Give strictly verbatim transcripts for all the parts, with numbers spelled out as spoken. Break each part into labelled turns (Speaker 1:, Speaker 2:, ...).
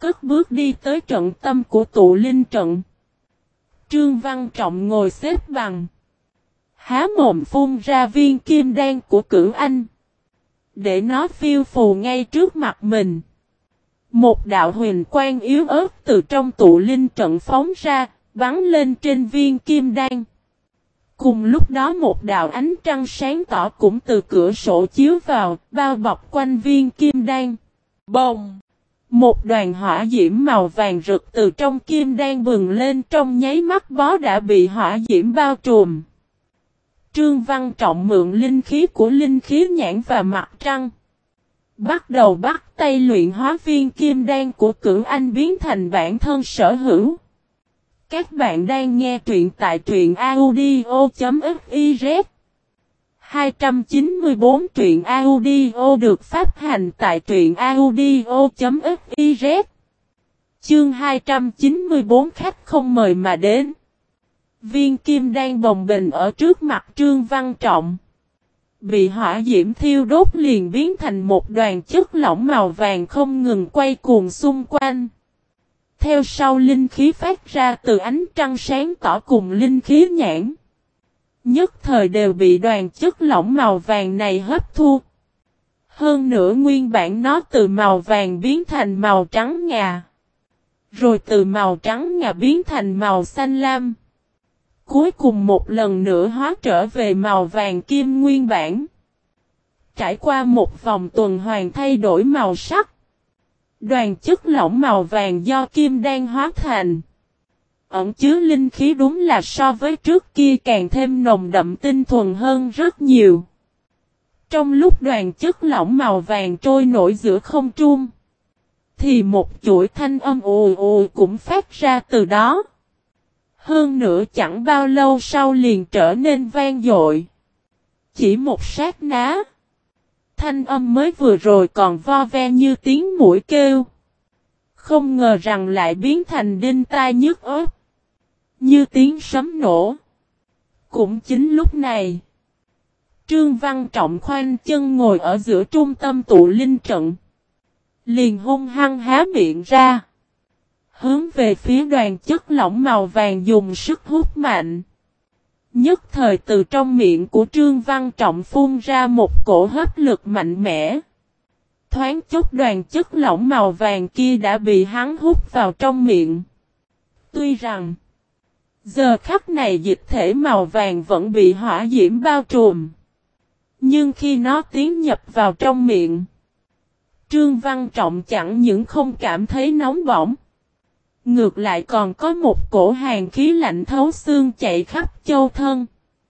Speaker 1: cất bước đi tới trận tâm của tụ linh trận. Trương Văn Trọng ngồi xếp bằng. Há mồm phun ra viên kim đan của Cửu Anh. Để nó phiêu phù ngay trước mặt mình. Một đạo huyền quang yếu ớt từ trong tụ linh trận phóng ra, bắn lên trên viên kim đan. Cùng lúc đó một đạo ánh trăng sáng tỏ cũng từ cửa sổ chiếu vào, bao bọc quanh viên kim đan. Bồng! Một đoàn hỏa diễm màu vàng rực từ trong kim đan bừng lên, trong nháy mắt bó đã bị hỏa diễm bao trùm. Trương Văn Trọng mượn linh khí của linh khí nhãn và mặt trăng. Bắt đầu bắt tay luyện hóa viên kim đan của Cửu Anh biến thành bản thân sở hữu. Các bạn đang nghe truyện tại truyện audio chấm fiz. hai trăm chín mươi tư truyện audio được phát hành tại truyện audio chấm fiz. Chương hai trăm chín mươi tư khách không mời mà đến. Viên kim đan bồng bềnh ở trước mặt Trương Văn Trọng. Bị hỏa diễm thiêu đốt liền biến thành một đoàn chất lỏng màu vàng không ngừng quay cuồng xung quanh. Theo sau linh khí phát ra từ ánh trăng sáng tỏ cùng linh khí nhãn. Nhất thời đều bị đoàn chất lỏng màu vàng này hấp thu. Hơn nữa nguyên bản nó từ màu vàng biến thành màu trắng ngà. Rồi từ màu trắng ngà biến thành màu xanh lam. Cuối cùng một lần nữa hóa trở về màu vàng kim nguyên bản. Trải qua một vòng tuần hoàn thay đổi màu sắc. Đoàn chất lỏng màu vàng do kim đan hóa thành. Ẩn chứa linh khí đúng là so với trước kia càng thêm nồng đậm tinh thuần hơn rất nhiều. Trong lúc đoàn chất lỏng màu vàng trôi nổi giữa không trung. Thì một chuỗi thanh âm ù ù cũng phát ra từ đó. Hơn nữa chẳng bao lâu sau liền trở nên vang dội. Chỉ một sát ná. Thanh âm mới vừa rồi còn vo ve như tiếng muỗi kêu. Không ngờ rằng lại biến thành đinh tai nhức óc. Như tiếng sấm nổ. Cũng chính lúc này. Trương Văn Trọng khoanh chân ngồi ở giữa trung tâm tụ linh trận. Liền hung hăng há miệng ra. Hướng về phía đoàn chất lỏng màu vàng dùng sức hút mạnh. Nhất thời từ trong miệng của Trương Văn Trọng phun ra một cổ hấp lực mạnh mẽ. Thoáng chốc đoàn chất lỏng màu vàng kia đã bị hắn hút vào trong miệng. Tuy rằng, giờ khắc này dịch thể màu vàng vẫn bị hỏa diễm bao trùm. Nhưng khi nó tiến nhập vào trong miệng, Trương Văn Trọng chẳng những không cảm thấy nóng bỏng. Ngược lại còn có một cổ hàn khí lạnh thấu xương chạy khắp châu thân.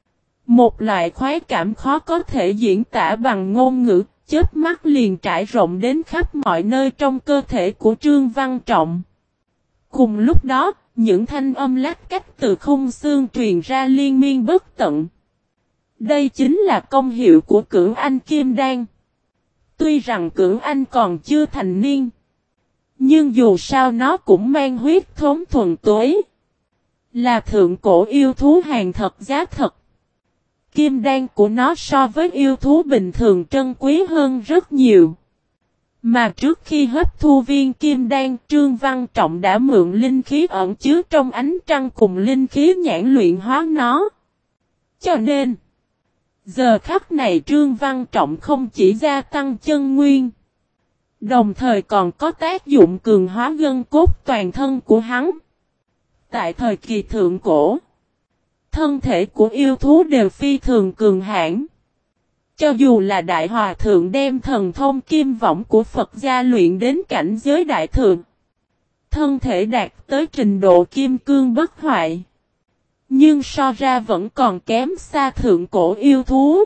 Speaker 1: Một loại khoái cảm khó có thể diễn tả bằng ngôn ngữ, chớp mắt liền trải rộng đến khắp mọi nơi trong cơ thể của Trương Văn Trọng. Cùng lúc đó, những thanh âm lách cách từ khung xương truyền ra liên miên bất tận. Đây chính là công hiệu của Cửu Anh Kim Đan. Tuy rằng Cửu Anh còn chưa thành niên, nhưng dù sao nó cũng mang huyết thống thuần tuế. Là thượng cổ yêu thú hàng thật giá thật. Kim đan của nó so với yêu thú bình thường trân quý hơn rất nhiều. Mà trước khi hấp thu viên kim đan, Trương Văn Trọng đã mượn linh khí ẩn chứa trong ánh trăng cùng linh khí nhãn luyện hóa nó. Cho nên, giờ khắc này Trương Văn Trọng không chỉ gia tăng chân nguyên, đồng thời còn có tác dụng cường hóa gân cốt toàn thân của hắn. Tại thời kỳ thượng cổ, thân thể của yêu thú đều phi thường cường hãn. Cho dù là Đại Hòa Thượng đem thần thông kim võng của Phật gia luyện đến cảnh giới đại thượng, thân thể đạt tới trình độ kim cương bất hoại. Nhưng so ra vẫn còn kém xa thượng cổ yêu thú.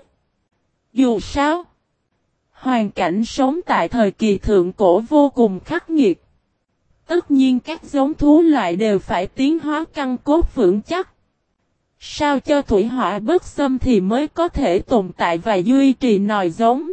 Speaker 1: Dù sao, hoàn cảnh sống tại thời kỳ thượng cổ vô cùng khắc nghiệt. Tất nhiên các giống thú loại đều phải tiến hóa căn cốt vững chắc. Sao cho thủy hỏa bất xâm thì mới có thể tồn tại và duy trì nòi giống.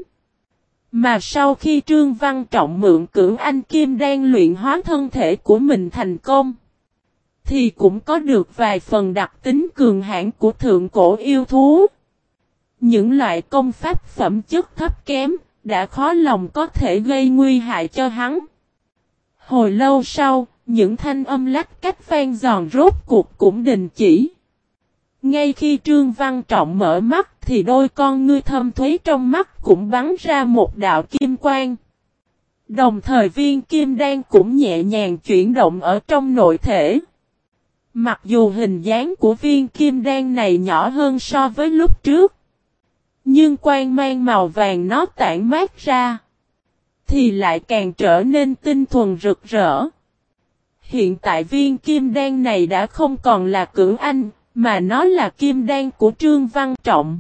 Speaker 1: Mà sau khi Trương Văn Trọng mượn Cửu Anh Kim Đan luyện hóa thân thể của mình thành công, thì cũng có được vài phần đặc tính cường hãn của thượng cổ yêu thú. Những loại công pháp phẩm chất thấp kém, đã khó lòng có thể gây nguy hại cho hắn. Hồi lâu sau, những thanh âm lách cách vang giòn rốt cuộc cũng đình chỉ. Ngay khi Trương Văn Trọng mở mắt thì đôi con ngươi thâm thúy trong mắt cũng bắn ra một đạo kim quang. Đồng thời viên kim đan cũng nhẹ nhàng chuyển động ở trong nội thể. Mặc dù hình dáng của viên kim đan này nhỏ hơn so với lúc trước, nhưng quang mang màu vàng nó tản mát ra thì lại càng trở nên tinh thuần rực rỡ. Hiện tại viên kim đan này đã không còn là Cửu Anh, mà nó là kim đan của Trương Văn Trọng.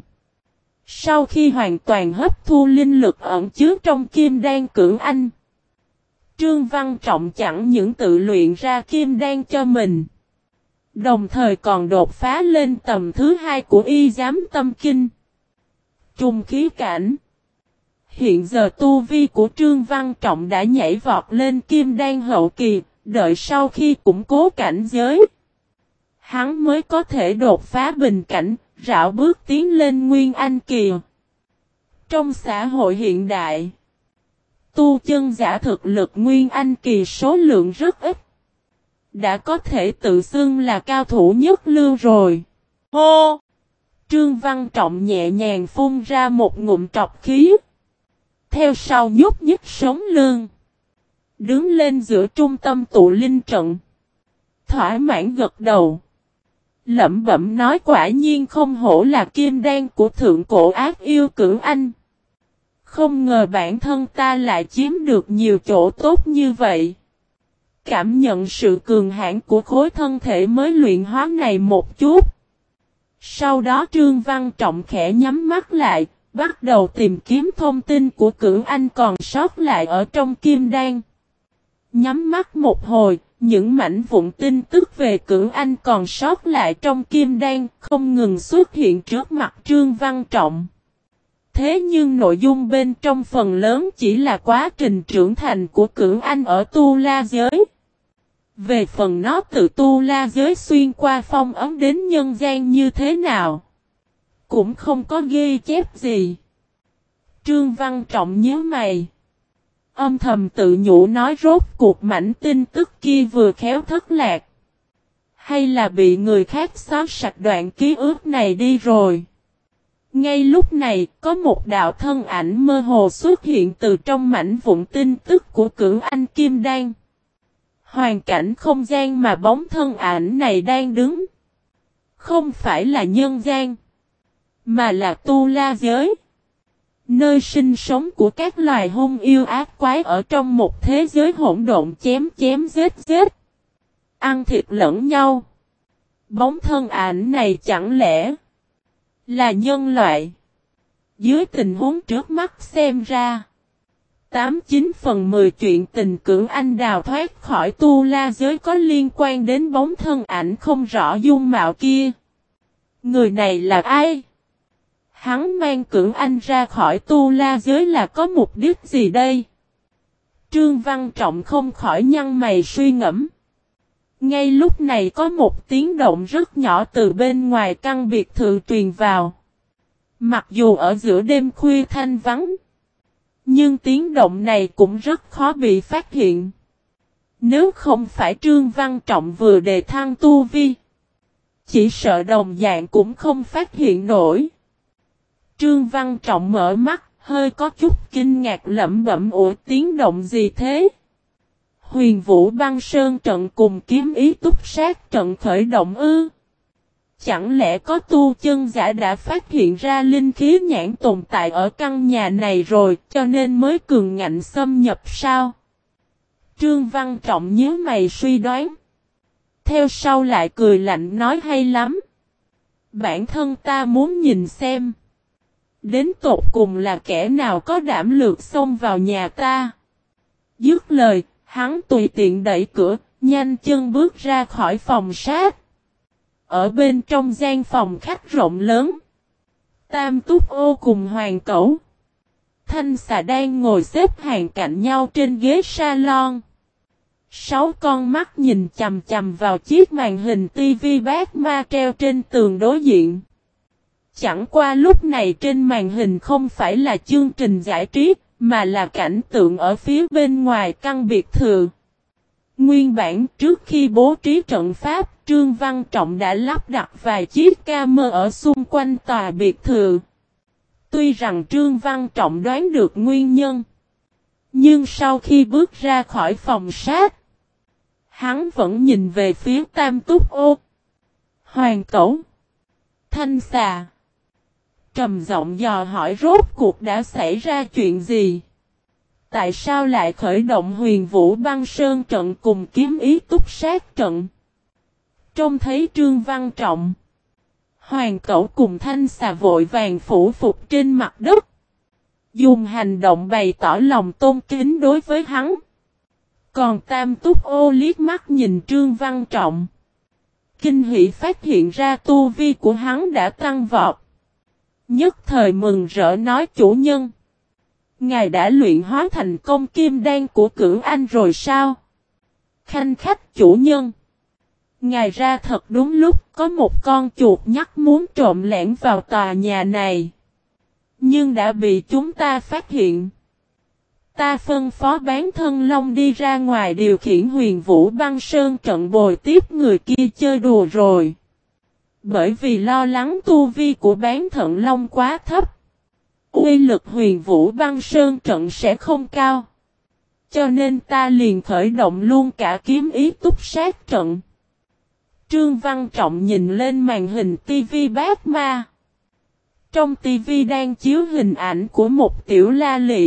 Speaker 1: Sau khi hoàn toàn hấp thu linh lực ẩn chứa trong kim đan Cửu Anh, Trương Văn Trọng chẳng những tự luyện ra kim đan cho mình, đồng thời còn đột phá lên tầm thứ hai của y giám tâm kinh, trung khí cảnh. Hiện giờ tu vi của Trương Văn Trọng đã nhảy vọt lên kim đan hậu kỳ, đợi sau khi củng cố cảnh giới, hắn mới có thể đột phá bình cảnh, rảo bước tiến lên Nguyên Anh kỳ. Trong xã hội hiện đại, tu chân giả thực lực Nguyên Anh kỳ số lượng rất ít, đã có thể tự xưng là cao thủ nhất lưu rồi. Hô! Trương Văn Trọng nhẹ nhàng phun ra một ngụm trọc khí. Theo sau nhúc nhích sống lưng, đứng lên giữa trung tâm tụ linh trận, thỏa mãn gật đầu, lẩm bẩm nói quả nhiên không hổ là kim đan của thượng cổ ác yêu Cửu Anh. Không ngờ bản thân ta lại chiếm được nhiều chỗ tốt như vậy. Cảm nhận sự cường hãn của khối thân thể mới luyện hóa này một chút. Sau đó Trương Văn Trọng khẽ nhắm mắt lại, bắt đầu tìm kiếm thông tin của Cửu Anh còn sót lại ở trong kim đan. Nhắm mắt một hồi, những mảnh vụn tin tức về Cửu Anh còn sót lại trong kim đan không ngừng xuất hiện trước mặt Trương Văn Trọng. Thế nhưng nội dung bên trong phần lớn chỉ là quá trình trưởng thành của Cửu Anh ở Tu La giới. Về phần nó từ Tu La giới xuyên qua phong ấn đến nhân gian như thế nào, cũng không có ghi chép gì. Trương Văn Trọng nhíu mày, âm thầm tự nhủ nói rốt cuộc mảnh tin tức kia vừa khéo thất lạc, hay là bị người khác xóa sạch đoạn ký ức này đi rồi. Ngay lúc này, có một đạo thân ảnh mơ hồ xuất hiện từ trong mảnh vụn tin tức của Cửu Anh Kim Đan. Hoàn cảnh không gian mà bóng thân ảnh này đang đứng, không phải là nhân gian, mà là Tu La giới. Nơi sinh sống của các loài hung yêu ác quái ở trong một thế giới hỗn độn chém chém giết giết, ăn thịt lẫn nhau. Bóng thân ảnh này chẳng lẽ là nhân loại? Dưới tình huống trước mắt xem ra, tám chín phần mười chuyện tình Cửu Anh đào thoát khỏi Tu La giới có liên quan đến bóng thân ảnh không rõ dung mạo kia. Người này là ai? Hắn mang Cửu Anh ra khỏi Tu La giới là có mục đích gì đây? Trương Văn Trọng không khỏi nhăn mày suy ngẫm. Ngay lúc này có một tiếng động rất nhỏ từ bên ngoài căn biệt thự truyền vào. Mặc dù ở giữa đêm khuya thanh vắng, nhưng tiếng động này cũng rất khó bị phát hiện. Nếu không phải Trương Văn Trọng vừa đề thăng tu vi, chỉ sợ đồng dạng cũng không phát hiện nổi. Trương Văn Trọng mở mắt, hơi có chút kinh ngạc lẩm bẩm ủa tiếng động gì thế? Huyền Vũ Băng Sơn trận cùng kiếm ý túc sát trận khởi động ư? Chẳng lẽ có tu chân giả đã phát hiện ra linh khí nhãn tồn tại ở căn nhà này rồi cho nên mới cường ngạnh xâm nhập sao? Trương Văn Trọng nhíu mày suy đoán. Theo sau lại cười lạnh nói hay lắm. Bản thân ta muốn nhìn xem. Đến tột cùng là kẻ nào có đảm lược xông vào nhà ta. Dứt lời, hắn tùy tiện đẩy cửa, nhanh chân bước ra khỏi phòng sát. Ở bên trong gian phòng khách rộng lớn, Tam Túc Ô cùng Hoàng Cẩu, Thanh Xà đang ngồi xếp hàng cạnh nhau trên ghế salon. Sáu con mắt nhìn chằm chằm vào chiếc màn hình tivi bát ma treo trên tường đối diện. Chẳng qua lúc này trên màn hình không phải là chương trình giải trí, mà là cảnh tượng ở phía bên ngoài căn biệt thự. Nguyên bản trước khi bố trí trận pháp, Trương Văn Trọng đã lắp đặt vài chiếc camera ở xung quanh tòa biệt thự. Tuy rằng Trương Văn Trọng đoán được nguyên nhân, nhưng sau khi bước ra khỏi phòng sát, hắn vẫn nhìn về phía Tam Túc Ô, Hoàng Cẩu, Thanh Xà. Trầm giọng dò hỏi rốt cuộc đã xảy ra chuyện gì? Tại sao lại khởi động Huyền Vũ Băng Sơn trận cùng kiếm ý túc sát trận? Trông thấy Trương Văn Trọng, Hoàng Cẩu cùng Thanh Xà vội vàng phủ phục trên mặt đất, dùng hành động bày tỏ lòng tôn kính đối với hắn. Còn Tam Túc Ô liếc mắt nhìn Trương Văn Trọng, kinh hỉ phát hiện ra tu vi của hắn đã tăng vọt. Nhất thời mừng rỡ nói chủ nhân, ngài đã luyện hóa thành công kim đan của Cửu Anh rồi sao? Khanh khách chủ nhân, ngài ra thật đúng lúc, có một con chuột nhắt muốn trộm lẻn vào tòa nhà này, nhưng đã bị chúng ta phát hiện. Ta phân phó bán thân long đi ra ngoài điều khiển Huyền Vũ Băng Sơn trận bồi tiếp người kia chơi đùa rồi. Bởi vì lo lắng tu vi của bán thận long quá thấp, uy lực Huyền Vũ Băng Sơn trận sẽ không cao, cho nên ta liền khởi động luôn cả kiếm ý túc sát trận. Trương Văn Trọng nhìn lên màn hình tivi bát ma. Trong tivi đang chiếu hình ảnh của một tiểu la lị,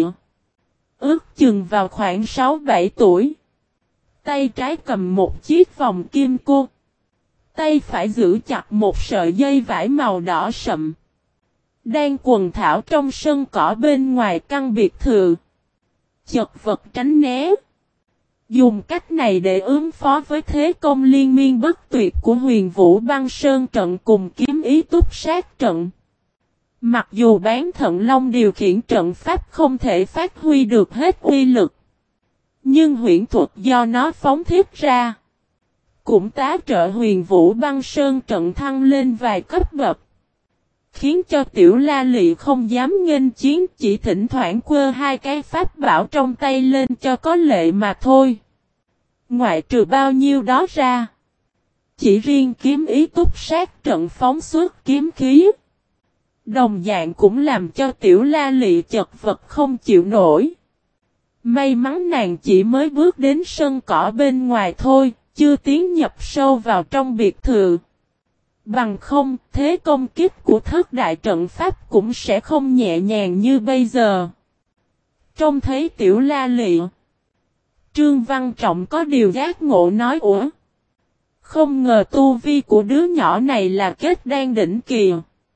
Speaker 1: ước chừng vào khoảng sáu bảy tuổi. Tay trái cầm một chiếc vòng kim cô, tay phải giữ chặt một sợi dây vải màu đỏ sậm, đang quần thảo trong sân cỏ bên ngoài căn biệt thự, chật vật tránh né. Dùng cách này để ứng phó với thế công liên miên bất tuyệt của Huyền Vũ Băng Sơn trận cùng kiếm ý túc sát trận. Mặc dù bán thận long điều khiển trận pháp không thể phát huy được hết uy lực, nhưng huyễn thuật do nó phóng thiết ra cũng tá trợ Huyền Vũ Băng Sơn trận thăng lên vài cấp bậc, khiến cho tiểu la lị không dám nghênh chiến, chỉ thỉnh thoảng quơ hai cái pháp bảo trong tay lên cho có lệ mà thôi. Ngoại trừ bao nhiêu đó ra, chỉ riêng kiếm ý túc sát trận phóng xuất kiếm khí, đồng dạng cũng làm cho tiểu la lị chật vật không chịu nổi. May mắn nàng chỉ mới bước đến sân cỏ bên ngoài thôi, chưa tiến nhập sâu vào trong biệt thự. Bằng không, thế công kích của thất đại trận pháp cũng sẽ không nhẹ nhàng như bây giờ. Trông thấy tiểu la lị, Trương Văn Trọng có điều giác ngộ nói ủa. Không ngờ tu vi của đứa nhỏ này là kết đan đỉnh kỳ.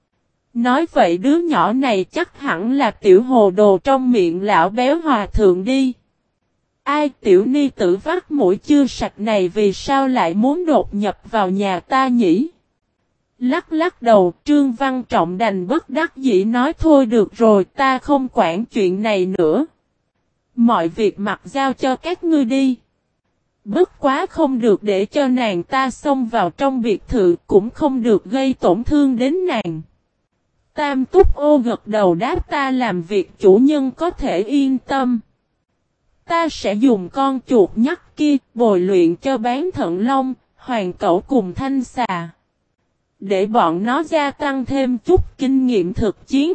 Speaker 1: Nói vậy đứa nhỏ này chắc hẳn là tiểu hồ đồ trong miệng lão béo hòa thượng đi. Ai tiểu ni tử vắt mũi chưa sạch này vì sao lại muốn đột nhập vào nhà ta nhỉ? Lắc lắc đầu, Trương Văn Trọng đành bất đắc dĩ nói thôi được rồi, ta không quản chuyện này nữa. Mọi việc mặc giao cho các ngươi đi. Bất quá không được để cho nàng ta xông vào trong biệt thự, cũng không được gây tổn thương đến nàng. Tam Túc Ô gật đầu đáp ta làm việc chủ nhân có thể yên tâm. Ta sẽ dùng con chuột nhắt kia bồi luyện cho bán thận long, Hoàng Cẩu cùng Thanh Xà, để bọn nó gia tăng thêm chút kinh nghiệm thực chiến.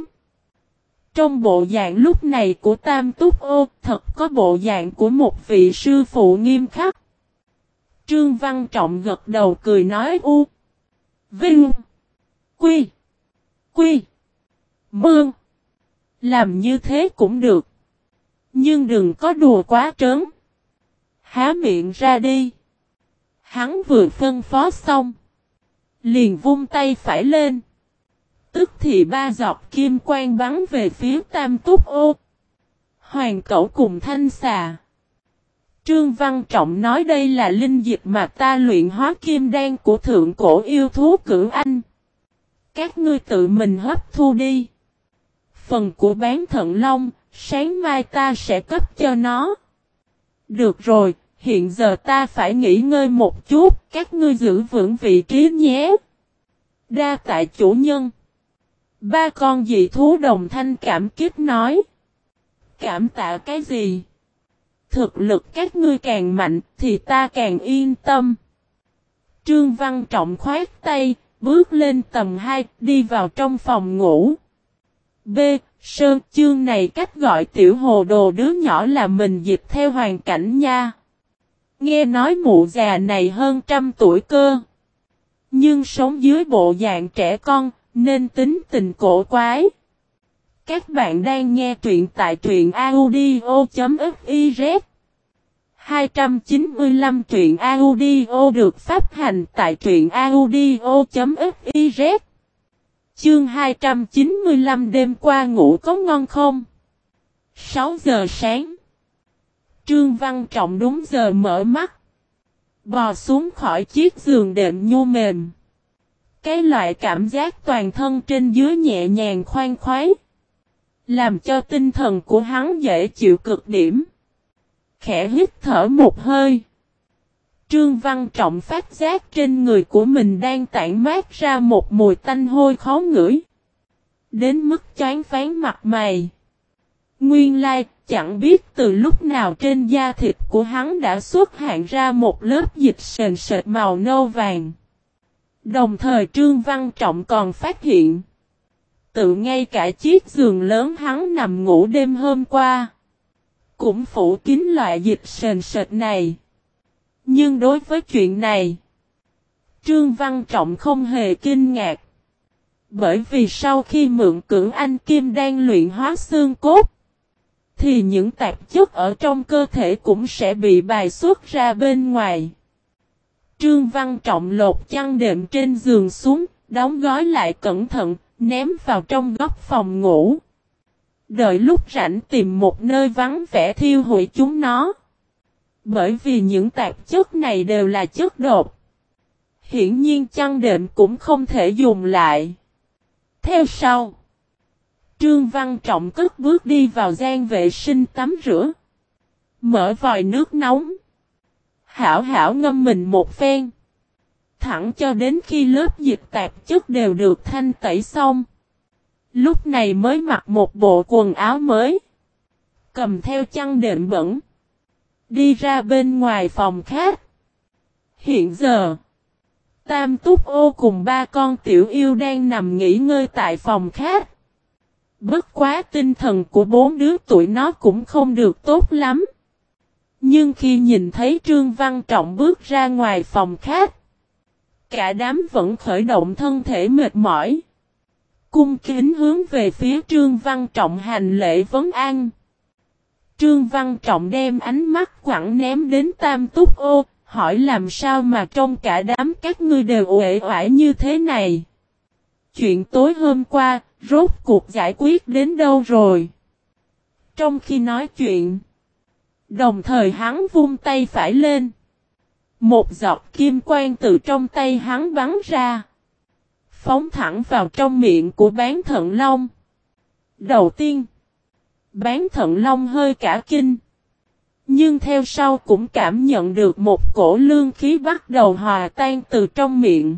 Speaker 1: Trong bộ dạng lúc này của Tam Túc Ô thật có bộ dạng của một vị sư phụ nghiêm khắc. Trương Văn Trọng gật đầu cười nói u. Vinh. Quy. Quy. Mương. Làm như thế cũng được. Nhưng đừng có đùa quá trớn. Há miệng ra đi. Hắn vừa phân phó xong, liền vung tay phải lên. Tức thì ba giọt kim quang bắn về phía Tam Túc Ô, Hoàng Cẩu cùng Thanh Xà. Trương Văn Trọng nói đây là linh dịch mà ta luyện hóa kim đan của thượng cổ yêu thú Cửu Anh. Các ngươi tự mình hấp thu đi. Phần của bán thận long, sáng mai ta sẽ cấp cho nó. Được rồi, hiện giờ ta phải nghỉ ngơi một chút, các ngươi giữ vững vị trí nhé. Đa tại chủ nhân. Ba con dị thú đồng thanh cảm kích nói. Cảm tạ cái gì? Thực lực các ngươi càng mạnh thì ta càng yên tâm. Trương Văn Trọng khoát tay, bước lên tầng hai, đi vào trong phòng ngủ. B. Sơn chương này cách gọi tiểu hồ đồ đứa nhỏ là mình dịch theo hoàn cảnh nha. Nghe nói mụ già này hơn trăm tuổi cơ. Nhưng sống dưới bộ dạng trẻ con, nên tính tình cổ quái. Các bạn đang nghe truyện tại truyện audio.fiz. hai trăm chín mươi lăm truyện audio được phát hành tại truyện audio.fiz. Chương hai trăm chín mươi lăm đêm qua ngủ có ngon không? sáu giờ sáng. Trương Văn Trọng đúng giờ mở mắt. Bò xuống khỏi chiếc giường đệm nhu mềm. Cái loại cảm giác toàn thân trên dưới nhẹ nhàng khoan khoái. Làm cho tinh thần của hắn dễ chịu cực điểm. Khẽ hít thở một hơi. Trương Văn Trọng phát giác trên người của mình đang tản mát ra một mùi tanh hôi khó ngửi. Đến mức choáng váng mặt mày. Nguyên lai, chẳng biết từ lúc nào trên da thịt của hắn đã xuất hiện ra một lớp dịch sền sệt màu nâu vàng. Đồng thời Trương Văn Trọng còn phát hiện. Tự ngay cả chiếc giường lớn hắn nằm ngủ đêm hôm qua. Cũng phủ kín loại dịch sền sệt này. Nhưng đối với chuyện này, Trương Văn Trọng không hề kinh ngạc. Bởi vì sau khi mượn cưỡng anh Kim đang luyện hóa xương cốt, thì những tạp chất ở trong cơ thể cũng sẽ bị bài xuất ra bên ngoài. Trương Văn Trọng lột chăn đệm trên giường xuống, đóng gói lại cẩn thận, ném vào trong góc phòng ngủ. Đợi lúc rảnh tìm một nơi vắng vẻ thiêu hủy chúng nó. Bởi vì những tạp chất này đều là chất độc. Hiển nhiên chăn đệm cũng không thể dùng lại. Theo sau, Trương Văn Trọng cất bước đi vào gian vệ sinh tắm rửa. Mở vòi nước nóng. Hảo hảo ngâm mình một phen. Thẳng cho đến khi lớp dịch tạp chất đều được thanh tẩy xong. Lúc này mới mặc một bộ quần áo mới. Cầm theo chăn đệm bẩn. Đi ra bên ngoài phòng khách. Hiện giờ, Tam Túc Ô cùng ba con tiểu yêu đang nằm nghỉ ngơi tại phòng khách. Bất quá tinh thần của bốn đứa tụi nó cũng không được tốt lắm. Nhưng khi nhìn thấy Trương Văn Trọng bước ra ngoài phòng khách, cả đám vẫn khởi động thân thể mệt mỏi. Cung kính hướng về phía Trương Văn Trọng hành lễ vấn an. Trương Văn Trọng đem ánh mắt quẳng ném đến Tam Túc Ô, hỏi làm sao mà trong cả đám các ngươi đều uể oải như thế này. Chuyện tối hôm qua, rốt cuộc giải quyết đến đâu rồi? Trong khi nói chuyện, đồng thời hắn vung tay phải lên. Một giọt kim quang từ trong tay hắn bắn ra. Phóng thẳng vào trong miệng của Bán Thận Long. Đầu tiên, Bán Thận Long hơi cả kinh. Nhưng theo sau cũng cảm nhận được một cổ lương khí bắt đầu hòa tan từ trong miệng.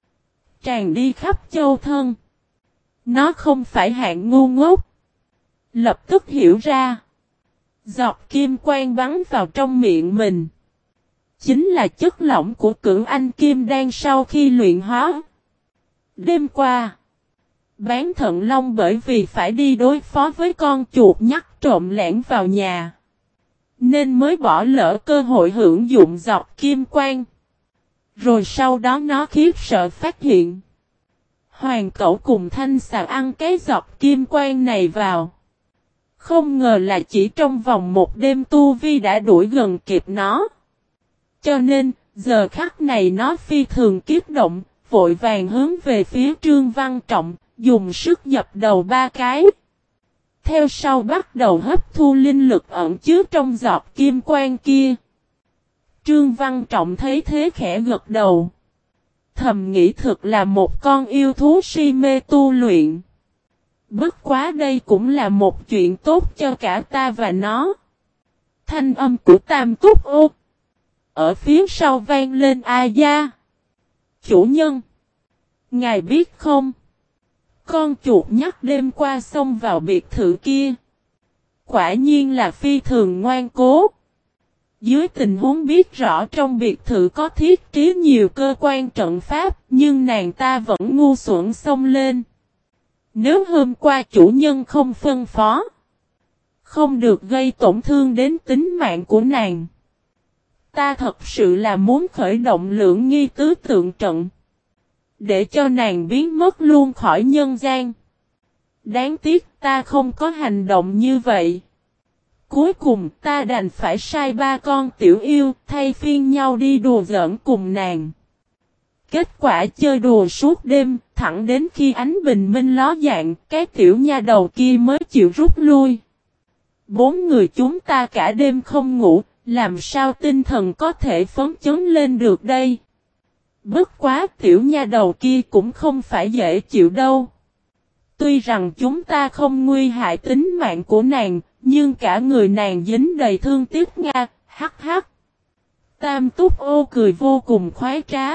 Speaker 1: Tràn đi khắp châu thân. Nó không phải hạng ngu ngốc. Lập tức hiểu ra. Giọt kim quang bắn vào trong miệng mình. Chính là chất lỏng của Cưỡng Anh Kim Đan sau khi luyện hóa. Đêm qua, Bán Thận Long bởi vì phải đi đối phó với con chuột nhắt trộm lẻn vào nhà, nên mới bỏ lỡ cơ hội hưởng dụng giọt kim quang. Rồi sau đó nó khiếp sợ phát hiện. Hoàng Cẩu cùng Thanh Xà ăn cái giọt kim quang này vào. Không ngờ là chỉ trong vòng một đêm tu vi đã đuổi gần kịp nó. Cho nên, giờ khắc này nó phi thường kiếp động, vội vàng hướng về phía Trương Văn Trọng, dùng sức dập đầu ba cái. Theo sau bắt đầu hấp thu linh lực ẩn chứa trong giọt kim quang kia. Trương Văn Trọng thấy thế khẽ gật đầu. Thầm nghĩ thực là một con yêu thú si mê tu luyện. Bất quá đây cũng là một chuyện tốt cho cả ta và nó. Thanh âm của Tam Túc Ô ở phía sau vang lên a da. Chủ nhân, ngài biết không? Con chuột nhắt đêm qua xông vào biệt thự kia. Quả nhiên là phi thường ngoan cố. Dưới tình huống biết rõ trong biệt thự có thiết trí nhiều cơ quan trận pháp, nhưng nàng ta vẫn ngu xuẩn xông lên. Nếu hôm qua chủ nhân không phân phó, không được gây tổn thương đến tính mạng của nàng, ta thật sự là muốn khởi động lưỡng nghi tứ tượng trận, để cho nàng biến mất luôn khỏi nhân gian. Đáng tiếc ta không có hành động như vậy. Cuối cùng ta đành phải sai ba con tiểu yêu thay phiên nhau đi đùa giỡn cùng nàng. Kết quả chơi đùa suốt đêm, thẳng đến khi ánh bình minh ló dạng, cái tiểu nha đầu kia mới chịu rút lui. Bốn người chúng ta cả đêm không ngủ, làm sao tinh thần có thể phấn chấn lên được đây? Bất quá tiểu nha đầu kia cũng không phải dễ chịu đâu. Tuy rằng chúng ta không nguy hại tính mạng của nàng, nhưng cả người nàng dính đầy thương tiếc nga, hắc hắc. Tam Túc Ô cười vô cùng khoái trá.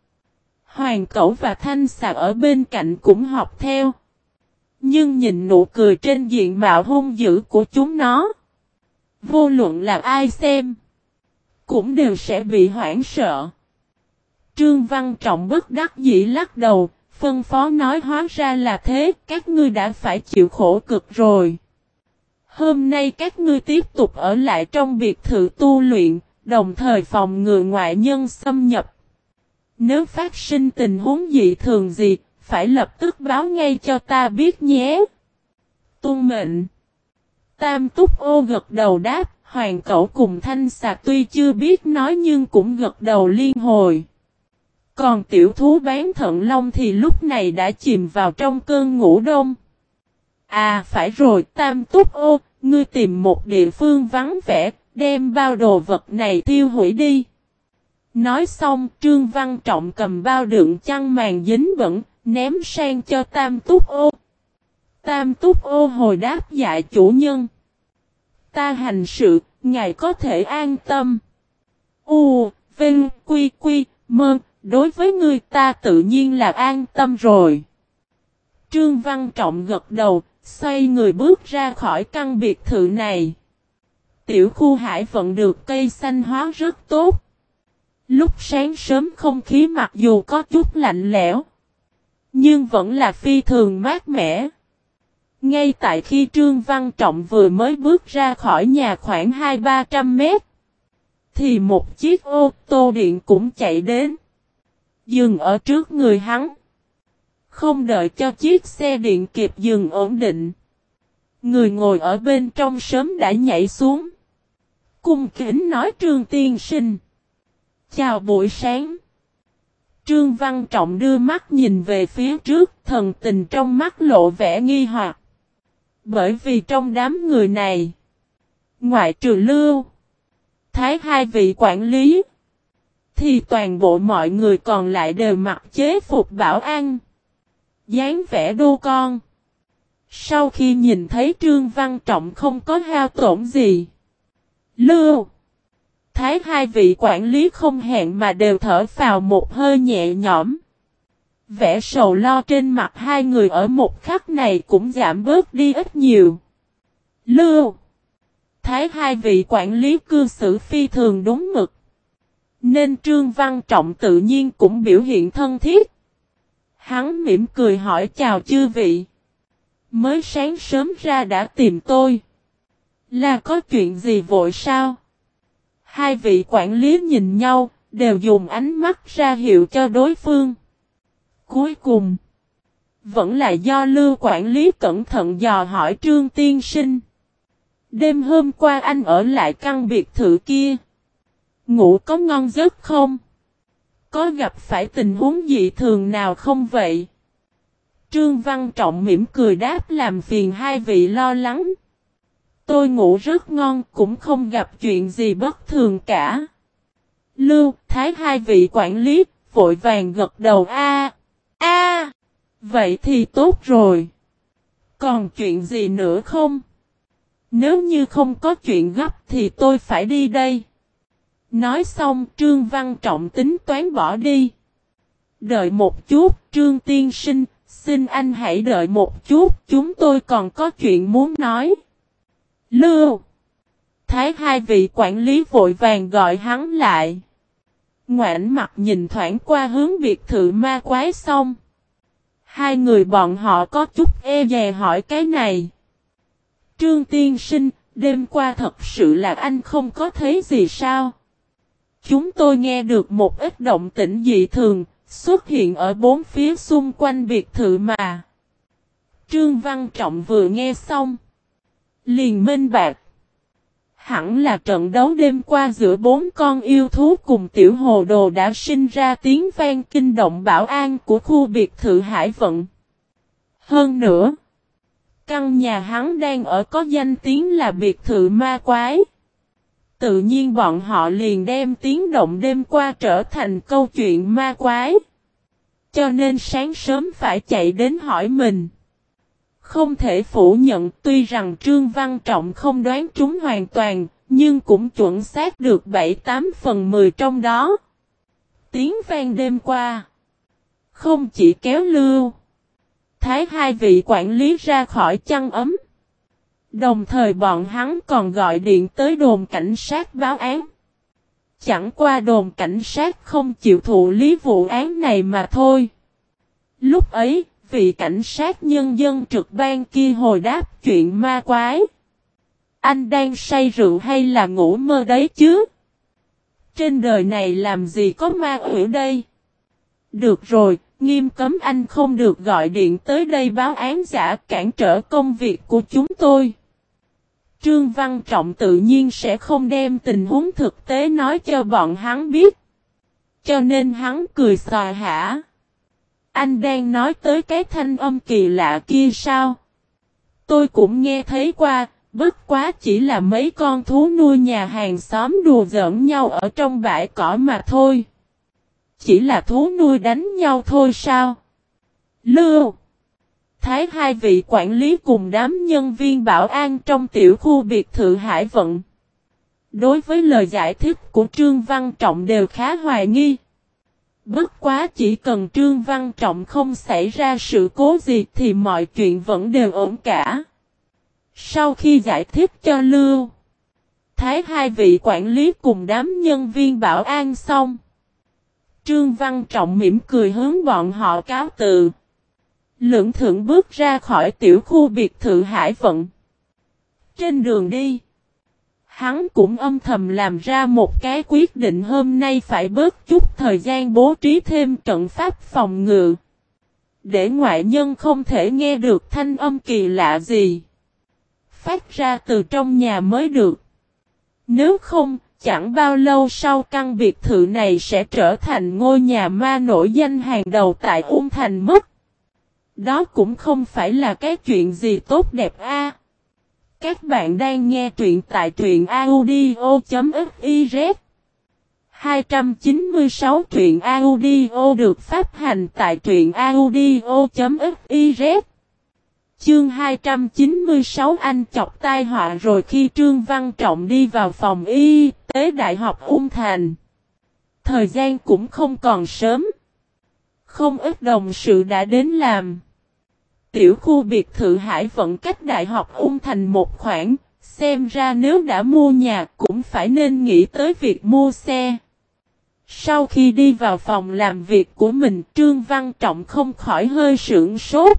Speaker 1: Hoàng Cẩu và Thanh Sạc ở bên cạnh cũng học theo. Nhưng nhìn nụ cười trên diện mạo hung dữ của chúng nó, vô luận là ai xem, cũng đều sẽ bị hoảng sợ. Trương Văn Trọng bất đắc dĩ lắc đầu, phân phó nói hóa ra là thế, các ngươi đã phải chịu khổ cực rồi. Hôm nay các ngươi tiếp tục ở lại trong biệt thự tu luyện, đồng thời phòng ngừa ngoại nhân xâm nhập. Nếu phát sinh tình huống dị thường gì, phải lập tức báo ngay cho ta biết nhé. Tuân mệnh. Tam Túc Ô gật đầu đáp, Hoàng Cẩu cùng Thanh Sạc tuy chưa biết nói nhưng cũng gật đầu liên hồi. Còn tiểu thú bán thận long thì lúc này đã chìm vào trong cơn ngủ đông. À phải rồi Tam Túc Ô, ngươi tìm một địa phương vắng vẻ, đem bao đồ vật này tiêu hủy đi. Nói xong Trương Văn Trọng cầm bao đựng chăn màn dính bẩn, ném sang cho Tam Túc Ô. Tam Túc Ô hồi đáp dạ chủ nhân. Ta hành sự, ngài có thể an tâm. U, Vinh, Quy, Quy, Mơ, đối với ngươi ta tự nhiên là an tâm rồi. Trương Văn Trọng gật đầu, xoay người bước ra khỏi căn biệt thự này. Tiểu khu hải vận được cây xanh hóa rất tốt. Lúc sáng sớm không khí mặc dù có chút lạnh lẽo, nhưng vẫn là phi thường mát mẻ. Ngay tại khi Trương Văn Trọng vừa mới bước ra khỏi nhà khoảng hai ba trăm mét, thì một chiếc ô tô điện cũng chạy đến, dừng ở trước người hắn. Không đợi cho chiếc xe điện kịp dừng ổn định, người ngồi ở bên trong sớm đã nhảy xuống. Cung kính nói Trương tiên sinh. Chào buổi sáng. Trương Văn Trọng đưa mắt nhìn về phía trước, thần tình trong mắt lộ vẻ nghi hoặc. Bởi vì trong đám người này, ngoại trừ Lưu, Thái hai vị quản lý, thì toàn bộ mọi người còn lại đều mặc chế phục bảo an, dáng vẻ đô con. Sau khi nhìn thấy Trương Văn Trọng không có hao tổn gì, Lưu, Thái hai vị quản lý không hẹn mà đều thở phào một hơi nhẹ nhõm. Vẻ sầu lo trên mặt hai người ở một khắc này cũng giảm bớt đi ít nhiều. Lưu, Thái hai vị quản lý cư xử phi thường đúng mực, nên Trương Văn Trọng tự nhiên cũng biểu hiện thân thiết. Hắn mỉm cười hỏi chào chư vị. Mới sáng sớm ra đã tìm tôi. Là có chuyện gì vội sao? Hai vị quản lý nhìn nhau, đều dùng ánh mắt ra hiệu cho đối phương. Cuối cùng, vẫn là do Lưu quản lý cẩn thận dò hỏi Trương tiên sinh. Đêm hôm qua anh ở lại căn biệt thự kia, ngủ có ngon giấc không? Có gặp phải tình huống dị thường nào không vậy? Trương Văn Trọng mỉm cười đáp làm phiền hai vị lo lắng. Tôi ngủ rất ngon cũng không gặp chuyện gì bất thường cả. Lưu, Thái hai vị quản lý, vội vàng gật đầu a a vậy thì tốt rồi. Còn chuyện gì nữa không? Nếu như không có chuyện gấp thì tôi phải đi đây. Nói xong Trương Văn Trọng tính toán bỏ đi. Đợi một chút Trương tiên sinh, xin anh hãy đợi một chút, chúng tôi còn có chuyện muốn nói. Lưu, Thái hai vị quản lý vội vàng gọi hắn lại. Ngoảnh mặt nhìn thoáng qua hướng biệt thự ma quái xong. Hai người bọn họ có chút e dè hỏi cái này. Trương tiên sinh, đêm qua thật sự là anh không có thấy gì sao? Chúng tôi nghe được một ít động tĩnh dị thường, xuất hiện ở bốn phía xung quanh biệt thự mà. Trương Văn Trọng vừa nghe xong. Liền minh bạch. Hẳn là trận đấu đêm qua giữa bốn con yêu thú cùng tiểu hồ đồ đã sinh ra tiếng vang kinh động bảo an của khu biệt thự Hải Vận. Hơn nữa, căn nhà hắn đang ở có danh tiếng là biệt thự ma quái. Tự nhiên bọn họ liền đem tiếng động đêm qua trở thành câu chuyện ma quái. Cho nên sáng sớm phải chạy đến hỏi mình. Không thể phủ nhận tuy rằng Trương Văn Trọng không đoán trúng hoàn toàn, nhưng cũng chuẩn xác được bảy tám phần mười trong đó. Tiếng vang đêm qua. Không chỉ kéo Lưu Thái hai vị quản lý ra khỏi chăn ấm. Đồng thời bọn hắn còn gọi điện tới đồn cảnh sát báo án. Chẳng qua đồn cảnh sát không chịu thụ lý vụ án này mà thôi. Lúc ấy, vị cảnh sát nhân dân trực ban kia hồi đáp chuyện ma quái. Anh đang say rượu hay là ngủ mơ đấy chứ? Trên đời này làm gì có ma quỷ đây? Được rồi, nghiêm cấm anh không được gọi điện tới đây báo án giả cản trở công việc của chúng tôi. Trương Văn Trọng tự nhiên sẽ không đem tình huống thực tế nói cho bọn hắn biết. Cho nên hắn cười xòa hả. Anh đang nói tới cái thanh âm kỳ lạ kia sao? Tôi cũng nghe thấy qua, bất quá chỉ là mấy con thú nuôi nhà hàng xóm đùa giỡn nhau ở trong bãi cỏ mà thôi. Chỉ là thú nuôi đánh nhau thôi sao? Lưu Thái hai vị quản lý cùng đám nhân viên bảo an trong tiểu khu biệt thự Hải Vận. Đối với lời giải thích của Trương Văn Trọng đều khá hoài nghi. Bất quá chỉ cần Trương Văn Trọng không xảy ra sự cố gì thì mọi chuyện vẫn đều ổn cả. Sau khi giải thích cho Lưu Thái hai vị quản lý cùng đám nhân viên bảo an xong, Trương Văn Trọng mỉm cười hướng bọn họ cáo từ. Lưỡng thượng bước ra khỏi tiểu khu biệt thự Hải Vận. Trên đường đi, hắn cũng âm thầm làm ra một cái quyết định hôm nay phải bớt chút thời gian bố trí thêm trận pháp phòng ngự. Để ngoại nhân không thể nghe được thanh âm kỳ lạ gì phát ra từ trong nhà mới được. Nếu không, chẳng bao lâu sau căn biệt thự này sẽ trở thành ngôi nhà ma nổi danh hàng đầu tại Ung Thành mất. Đó cũng không phải là cái chuyện gì tốt đẹp a. Các bạn đang nghe truyện tại truyện audio chấm fiz. hai trăm chín mươi sáu truyện audio được phát hành tại truyện audio chấm fiz. Chương hai trăm chín mươi sáu anh chọc tai họa rồi khi Trương Văn Trọng đi vào phòng y tế Đại học Ung Thành. Thời gian cũng không còn sớm. Không ít đồng sự đã đến làm. Tiểu khu biệt thự Hải Vận cách Đại học Ung Thành một khoảng, xem ra nếu đã mua nhà cũng phải nên nghĩ tới việc mua xe. Sau khi đi vào phòng làm việc của mình, Trương Văn Trọng không khỏi hơi sửng sốt.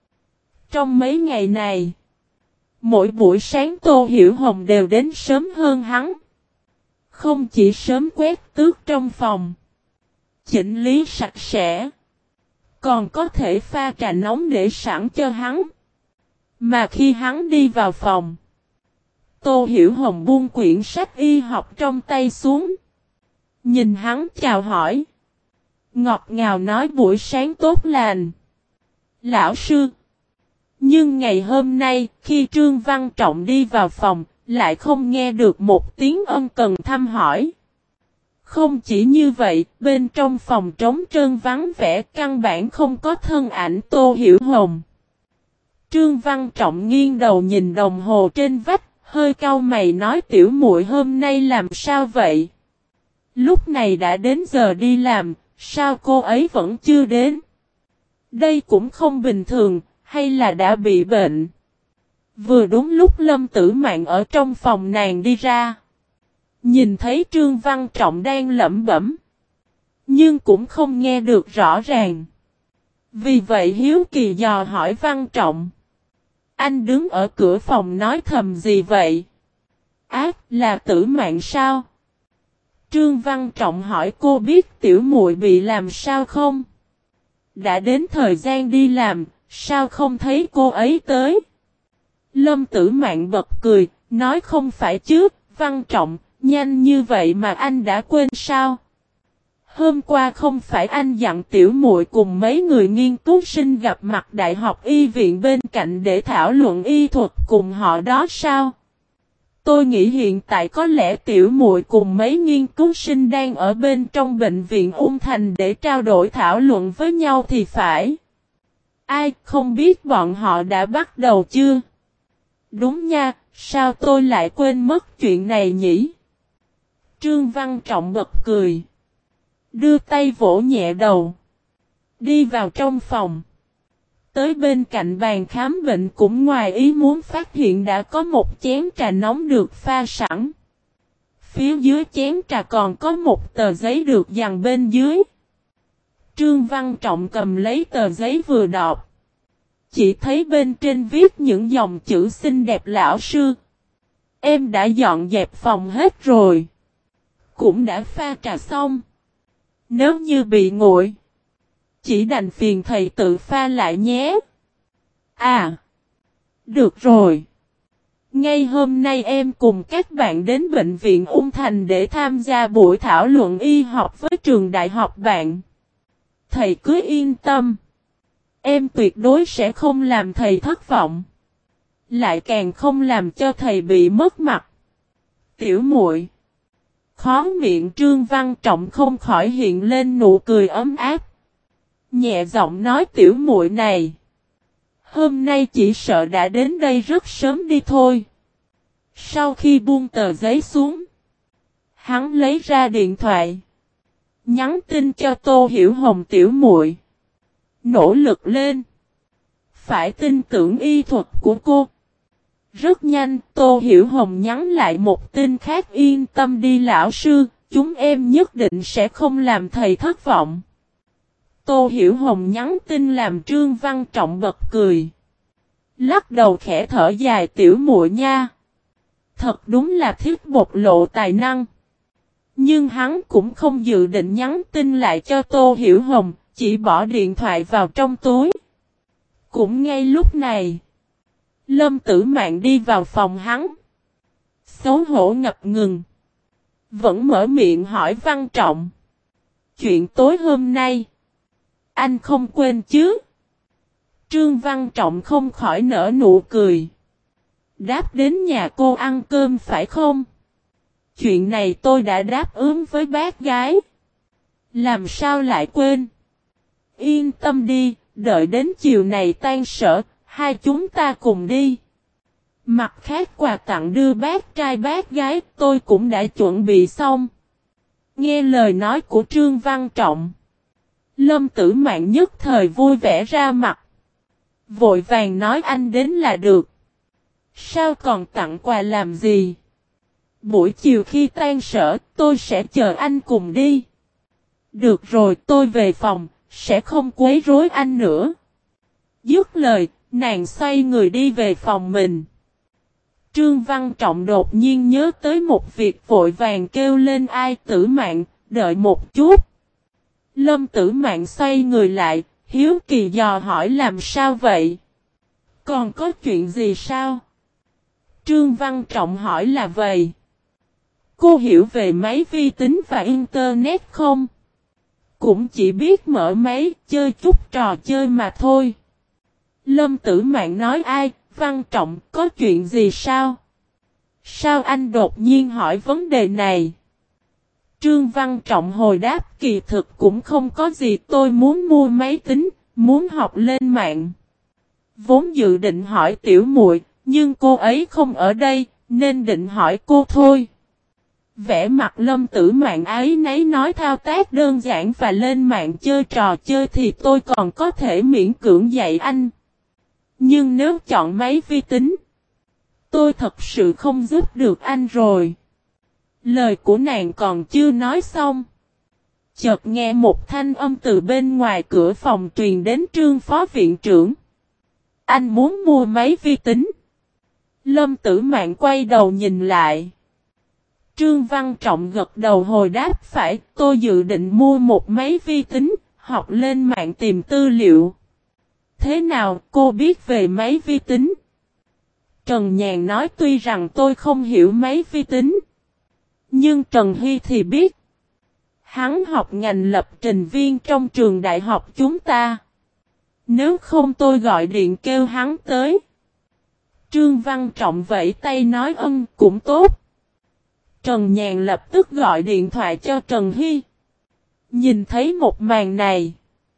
Speaker 1: Trong mấy ngày này, mỗi buổi sáng Tô Hiểu Hồng đều đến sớm hơn hắn. Không chỉ sớm quét tước trong phòng, chỉnh lý sạch sẽ, còn có thể pha trà nóng để sẵn cho hắn. Mà khi hắn đi vào phòng, Tô Hiểu Hồng buông quyển sách y học trong tay xuống. Nhìn hắn chào hỏi. Ngọt ngào nói buổi sáng tốt lành. Lão sư. Nhưng ngày hôm nay, khi Trương Văn Trọng đi vào phòng, lại không nghe được một tiếng ân cần thăm hỏi. Không chỉ như vậy, bên trong phòng trống trơn vắng vẻ căn bản không có thân ảnh Tô Hiểu Hồng. Trương Văn Trọng nghiêng đầu nhìn đồng hồ trên vách, hơi cau mày nói tiểu muội hôm nay làm sao vậy? Lúc này đã đến giờ đi làm, sao cô ấy vẫn chưa đến? Đây cũng không bình thường, hay là đã bị bệnh? Vừa đúng lúc Lâm Tử Mạn ở trong phòng nàng đi ra. Nhìn thấy Trương Văn Trọng đang lẩm bẩm. Nhưng cũng không nghe được rõ ràng. Vì vậy hiếu kỳ dò hỏi Văn Trọng. Anh đứng ở cửa phòng nói thầm gì vậy? Ác là Tử Mạn sao? Trương Văn Trọng hỏi cô biết tiểu muội bị làm sao không? Đã đến thời gian đi làm, sao không thấy cô ấy tới? Lâm Tử Mạn bật cười, nói không phải chứ, Văn Trọng, nhanh như vậy mà anh đã quên sao? Hôm qua không phải anh dặn tiểu muội cùng mấy người nghiên cứu sinh gặp mặt Đại học Y viện bên cạnh để thảo luận y thuật cùng họ đó sao? Tôi nghĩ hiện tại có lẽ tiểu muội cùng mấy nghiên cứu sinh đang ở bên trong bệnh viện Ung Thành để trao đổi thảo luận với nhau thì phải. Ai không biết bọn họ đã bắt đầu chưa? Đúng nha, sao tôi lại quên mất chuyện này nhỉ? Trương Văn Trọng bật cười. Đưa tay vỗ nhẹ đầu. Đi vào trong phòng. Tới bên cạnh bàn khám bệnh cũng ngoài ý muốn phát hiện đã có một chén trà nóng được pha sẵn. Phía dưới chén trà còn có một tờ giấy được dằn bên dưới. Trương Văn Trọng cầm lấy tờ giấy vừa đọc. Chỉ thấy bên trên viết những dòng chữ xinh đẹp lão sư. Em đã dọn dẹp phòng hết rồi. Cũng đã pha trà xong. Nếu như bị nguội, chỉ đành phiền thầy tự pha lại nhé. À, được rồi. Ngay hôm nay em cùng các bạn đến bệnh viện Ung Thành để tham gia buổi thảo luận y học với trường đại học bạn. Thầy cứ yên tâm. Em tuyệt đối sẽ không làm thầy thất vọng. Lại càng không làm cho thầy bị mất mặt. Tiểu muội. Khó miệng Trương Văn Trọng không khỏi hiện lên nụ cười ấm áp. Nhẹ giọng nói tiểu muội này. Hôm nay chỉ sợ đã đến đây rất sớm đi thôi. Sau khi buông tờ giấy xuống. Hắn lấy ra điện thoại. Nhắn tin cho Tô Hiểu Hồng tiểu muội. Nỗ lực lên. Phải tin tưởng y thuật của cô. Rất nhanh, Tô Hiểu Hồng nhắn lại một tin khác yên tâm đi lão sư, chúng em nhất định sẽ không làm thầy thất vọng. Tô Hiểu Hồng nhắn tin làm Trương Văn Trọng bật cười. Lắc đầu khẽ thở dài tiểu muội nha. Thật đúng là thiết bộc lộ tài năng. Nhưng hắn cũng không dự định nhắn tin lại cho Tô Hiểu Hồng, chỉ bỏ điện thoại vào trong túi. Cũng ngay lúc này, Lâm Tử Mạn đi vào phòng hắn. Xấu hổ ngập ngừng. Vẫn mở miệng hỏi Văn Trọng. Chuyện tối hôm nay. Anh không quên chứ? Trương Văn Trọng không khỏi nở nụ cười. Đáp đến nhà cô ăn cơm phải không? Chuyện này tôi đã đáp ứng với bác gái. Làm sao lại quên? Yên tâm đi, đợi đến chiều này tan sở, hai chúng ta cùng đi. Mặt khác quà tặng đưa bác trai bác gái tôi cũng đã chuẩn bị xong. Nghe lời nói của Trương Văn Trọng. Lâm Tử Mạn nhất thời vui vẻ ra mặt. Vội vàng nói anh đến là được. Sao còn tặng quà làm gì? Buổi chiều khi tan sở tôi sẽ chờ anh cùng đi. Được rồi tôi về phòng, sẽ không quấy rối anh nữa. Dứt lời, nàng xoay người đi về phòng mình. Trương Văn Trọng đột nhiên nhớ tới một việc vội vàng kêu lên ai Tử Mạn, đợi một chút. Lâm Tử Mạn xoay người lại, hiếu kỳ dò hỏi làm sao vậy? Còn có chuyện gì sao? Trương Văn Trọng hỏi là vậy. Cô hiểu về máy vi tính và internet không? Cũng chỉ biết mở máy, chơi chút trò chơi mà thôi. Lâm Tử Mạn nói ai, Văn Trọng, có chuyện gì sao? Sao anh đột nhiên hỏi vấn đề này? Trương Văn Trọng hồi đáp kỳ thực cũng không có gì tôi muốn mua máy tính, muốn học lên mạng. Vốn dự định hỏi tiểu muội, nhưng cô ấy không ở đây, nên định hỏi cô thôi. Vẻ mặt Lâm Tử Mạn ấy nấy nói thao tác đơn giản và lên mạng chơi trò chơi thì tôi còn có thể miễn cưỡng dạy anh. Nhưng nếu chọn máy vi tính, Tôi thật sự không giúp được anh rồi. Lời của nàng còn chưa nói xong. Chợt nghe một thanh âm từ bên ngoài cửa phòng truyền đến Trương phó viện trưởng. Anh muốn mua máy vi tính. Lâm Tử Mạn quay đầu nhìn lại. Trương Văn Trọng gật đầu hồi đáp phải, tôi dự định mua một máy vi tính, học lên mạng tìm tư liệu. Thế nào, cô biết về máy vi tính? Trần Nhàn nói tuy rằng tôi không hiểu máy vi tính. Nhưng Trần Hy thì biết. Hắn học ngành lập trình viên trong trường đại học chúng ta. Nếu không tôi gọi điện kêu hắn tới. Trương Văn Trọng vẫy tay nói ân cũng tốt. Trần Nhàn lập tức gọi điện thoại cho Trần Hy. Nhìn thấy một màn này.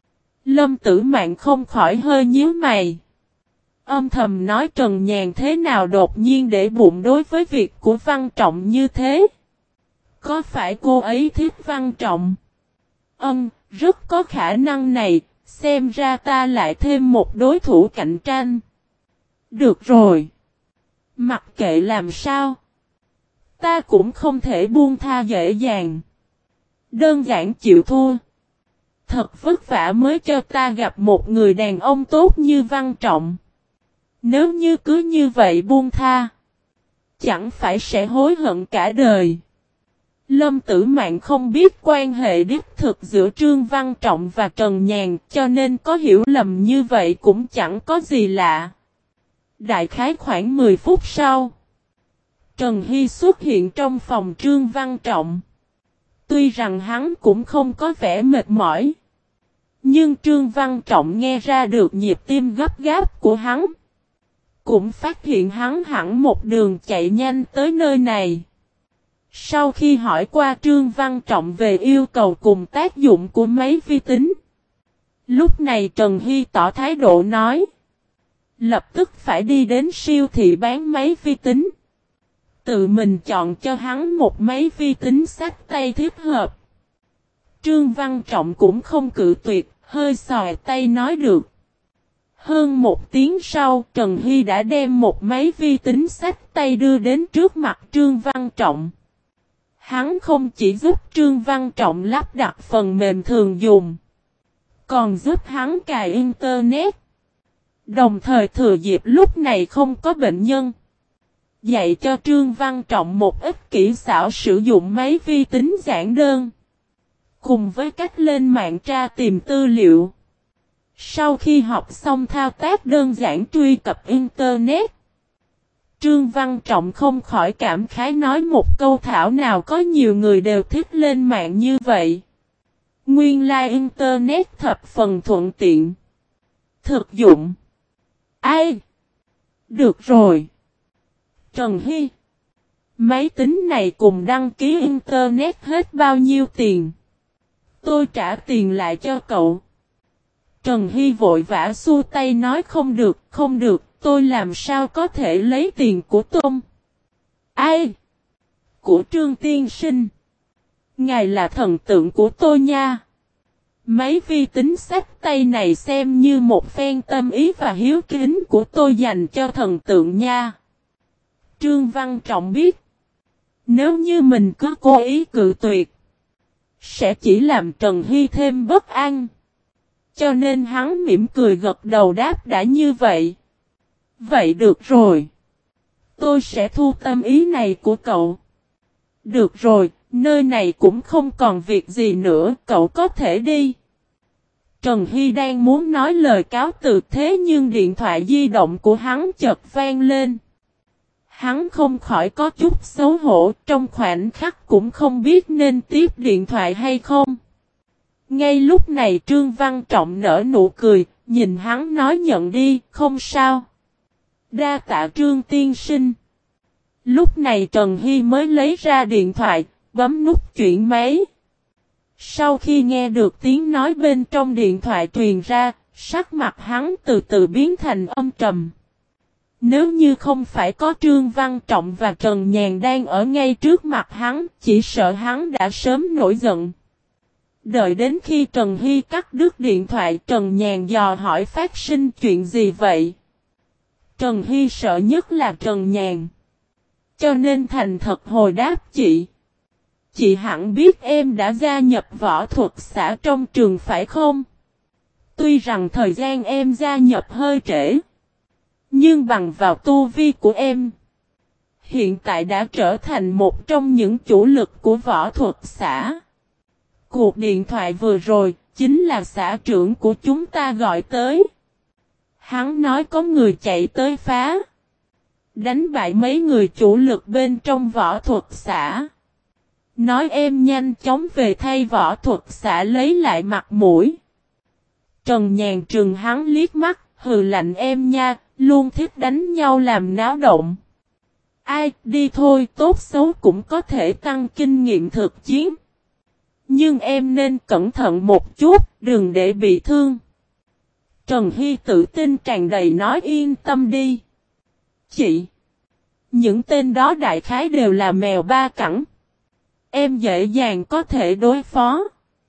Speaker 1: Lâm Tử Mạn không khỏi hơi nhíu mày. Âm thầm nói Trần Nhàn thế nào đột nhiên để bụng đối với việc của Văn Trọng như thế. Có phải cô ấy thích Văn Trọng? Ân, rất có khả năng này, xem ra ta lại thêm một đối thủ cạnh tranh. Được rồi. Mặc kệ làm sao. Ta cũng không thể buông tha dễ dàng. Đơn giản chịu thua. Thật vất vả mới cho ta gặp một người đàn ông tốt như Văn Trọng. Nếu như cứ như vậy buông tha. Chẳng phải sẽ hối hận cả đời. Lâm Tử Mạn không biết quan hệ đích thực giữa Trương Văn Trọng và Trần Nhàn cho nên có hiểu lầm như vậy cũng chẳng có gì lạ. Đại khái khoảng mười phút sau. Trần Hy xuất hiện trong phòng Trương Văn Trọng. Tuy rằng hắn cũng không có vẻ mệt mỏi. Nhưng Trương Văn Trọng nghe ra được nhịp tim gấp gáp của hắn. Cũng phát hiện hắn hẳn một đường chạy nhanh tới nơi này. Sau khi hỏi qua Trương Văn Trọng về yêu cầu cùng tác dụng của máy vi tính. Lúc này Trần Hy tỏ thái độ nói. Lập tức phải đi đến siêu thị bán máy vi tính. Tự mình chọn cho hắn một máy vi tính xách tay thích hợp. Trương Văn Trọng cũng không cự tuyệt, hơi xòe tay nói được. Hơn một tiếng sau, Trần Hy đã đem một máy vi tính xách tay đưa đến trước mặt Trương Văn Trọng. Hắn không chỉ giúp Trương Văn Trọng lắp đặt phần mềm thường dùng, còn giúp hắn cài Internet. Đồng thời thừa dịp lúc này không có bệnh nhân, dạy cho Trương Văn Trọng một ít kỹ xảo sử dụng máy vi tính giản đơn, cùng với cách lên mạng tra tìm tư liệu. Sau khi học xong thao tác đơn giản truy cập Internet, Trương Văn Trọng không khỏi cảm khái nói một câu thảo nào có nhiều người đều thích lên mạng như vậy. Nguyên lai like Internet thập phần thuận tiện. Thực dụng. Ai? Được rồi. Trần Hy. Máy tính này cùng đăng ký Internet hết bao nhiêu tiền? Tôi trả tiền lại cho cậu. Trần Hy vội vã xua tay nói không được, không được, tôi làm sao có thể lấy tiền của Tôn? Ai? Của Trương Tiên Sinh. Ngài là thần tượng của tôi nha. Máy vi tính xách tay này xem như một phen tâm ý và hiếu kính của tôi dành cho thần tượng nha. Trương Văn Trọng biết. Nếu như mình cứ cố ý cự tuyệt, sẽ chỉ làm Trần Hy thêm bất an. Cho nên hắn mỉm cười gật đầu đáp đã như vậy. Vậy được rồi. Tôi sẽ thu tâm ý này của cậu. Được rồi, nơi này cũng không còn việc gì nữa, cậu có thể đi. Trần Hy đang muốn nói lời cáo từ thế nhưng điện thoại di động của hắn chợt vang lên. Hắn không khỏi có chút xấu hổ, trong khoảnh khắc cũng không biết nên tiếp điện thoại hay không. Ngay lúc này Trương Văn Trọng nở nụ cười, nhìn hắn nói nhận đi, không sao. Đa tạ Trương tiên sinh. Lúc này Trần Hy mới lấy ra điện thoại, bấm nút chuyển máy. Sau khi nghe được tiếng nói bên trong điện thoại truyền ra, sắc mặt hắn từ từ biến thành âm trầm. Nếu như không phải có Trương Văn Trọng và Trần Nhàn đang ở ngay trước mặt hắn, chỉ sợ hắn đã sớm nổi giận. Đợi đến khi Trần Hy cắt đứt điện thoại, Trần Nhàn dò hỏi phát sinh chuyện gì vậy? Trần Hy sợ nhất là Trần Nhàn. Cho nên thành thật hồi đáp chị. Chị hẳn biết em đã gia nhập võ thuật xã trong trường phải không? Tuy rằng thời gian em gia nhập hơi trễ. Nhưng bằng vào tu vi của em. Hiện tại đã trở thành một trong những chủ lực của võ thuật xã. Cuộc điện thoại vừa rồi chính là xã trưởng của chúng ta gọi tới. Hắn nói có người chạy tới phá. Đánh bại mấy người chủ lực bên trong võ thuật xã. Nói em nhanh chóng về thay võ thuật xã lấy lại mặt mũi. Trần Nhàn trừng hắn liếc mắt, hừ lạnh em nha, luôn thích đánh nhau làm náo động. Ai, đi thôi, tốt xấu cũng có thể tăng kinh nghiệm thực chiến. Nhưng em nên cẩn thận một chút, đừng để bị thương. Trần Hy tự tin tràn đầy nói yên tâm đi. Chị, những tên đó đại khái đều là mèo ba cẳng. Em dễ dàng có thể đối phó.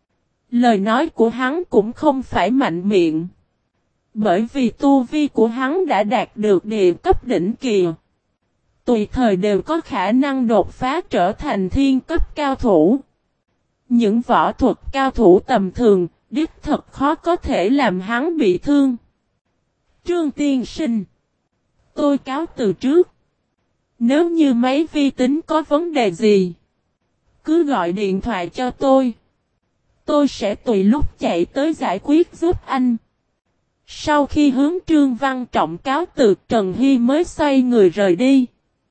Speaker 1: Lời nói của hắn cũng không phải mạnh miệng. Bởi vì tu vi của hắn đã đạt được địa cấp đỉnh kỳ. Tùy thời đều có khả năng đột phá trở thành thiên cấp cao thủ. Những võ thuật cao thủ tầm thường, đích thật khó có thể làm hắn bị thương. Trương tiên sinh. Tôi cáo từ trước. Nếu như máy vi tính có vấn đề gì, cứ gọi điện thoại cho tôi. Tôi sẽ tùy lúc chạy tới giải quyết giúp anh. Sau khi hướng Trương Văn Trọng cáo từ, Trần Hy mới xoay người rời đi.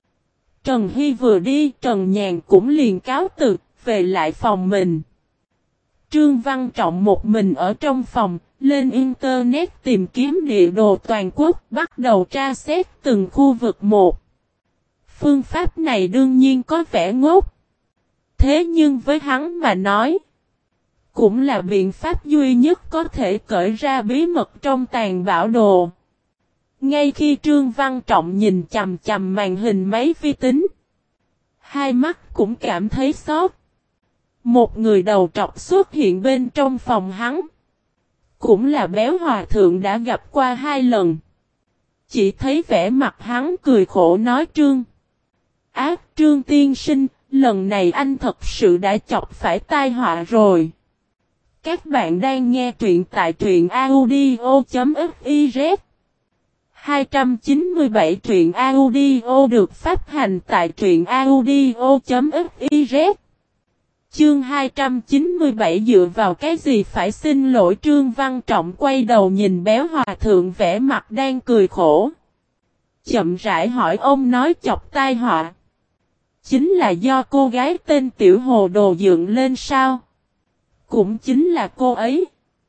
Speaker 1: Trần Hy vừa đi, Trần Nhàn cũng liền cáo từ, về lại phòng mình. Trương Văn Trọng một mình ở trong phòng, lên Internet tìm kiếm địa đồ toàn quốc, bắt đầu tra xét từng khu vực một. Phương pháp này đương nhiên có vẻ ngốc. Thế nhưng với hắn mà nói, cũng là biện pháp duy nhất có thể cởi ra bí mật trong tàn bảo đồ. Ngay khi Trương Văn Trọng nhìn chằm chằm màn hình máy vi tính, hai mắt cũng cảm thấy xót. Một người đầu trọc xuất hiện bên trong phòng hắn. Cũng là Béo Hòa Thượng đã gặp qua hai lần. Chỉ thấy vẻ mặt hắn cười khổ nói Trương. Ác Trương tiên sinh, lần này anh thật sự đã chọc phải tai họa rồi. Các bạn đang nghe truyện tại truyện audio.fiz. hai trăm chín mươi bảy truyện audio được phát hành tại truyện audio.fiz. Chương hai trăm chín mươi bảy dựa vào cái gì phải xin lỗi Trương Văn Trọng quay đầu nhìn Béo Hòa Thượng vẻ mặt đang cười khổ. Chậm rãi hỏi ông nói chọc tai họa. Chính là do cô gái tên Tiểu Hồ Đồ dựng lên sao? Cũng chính là cô ấy.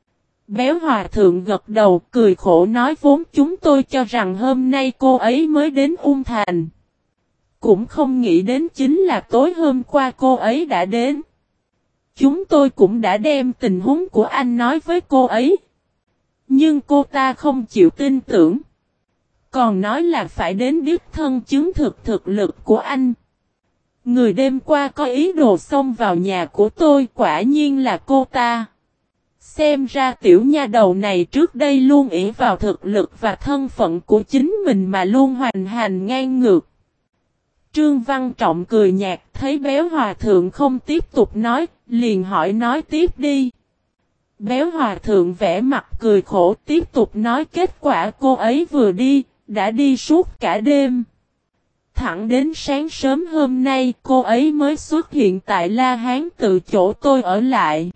Speaker 1: Béo Hòa Thượng gật đầu cười khổ nói vốn chúng tôi cho rằng hôm nay cô ấy mới đến Ung Thành. Cũng không nghĩ đến chính là tối hôm qua cô ấy đã đến. Chúng tôi cũng đã đem tình huống của anh nói với cô ấy. Nhưng cô ta không chịu tin tưởng. Còn nói là phải đến đích thân chứng thực thực lực của anh. Người đêm qua có ý đồ xông vào nhà của tôi quả nhiên là cô ta. Xem ra tiểu nha đầu này trước đây luôn ỷ vào thực lực và thân phận của chính mình mà luôn hoành hành ngang ngược. Trương Văn Trọng cười nhạt thấy Béo Hòa Thượng không tiếp tục nói, liền hỏi nói tiếp đi. Béo Hòa Thượng vẽ mặt cười khổ tiếp tục nói kết quả cô ấy vừa đi, đã đi suốt cả đêm. Thẳng đến sáng sớm hôm nay cô ấy mới xuất hiện tại La Hán tự chỗ tôi ở lại.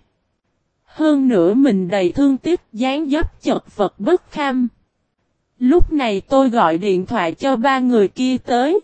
Speaker 1: Hơn nữa mình đầy thương tiếc dáng dấp chật vật bất kham. Lúc này tôi gọi điện thoại cho ba người kia tới.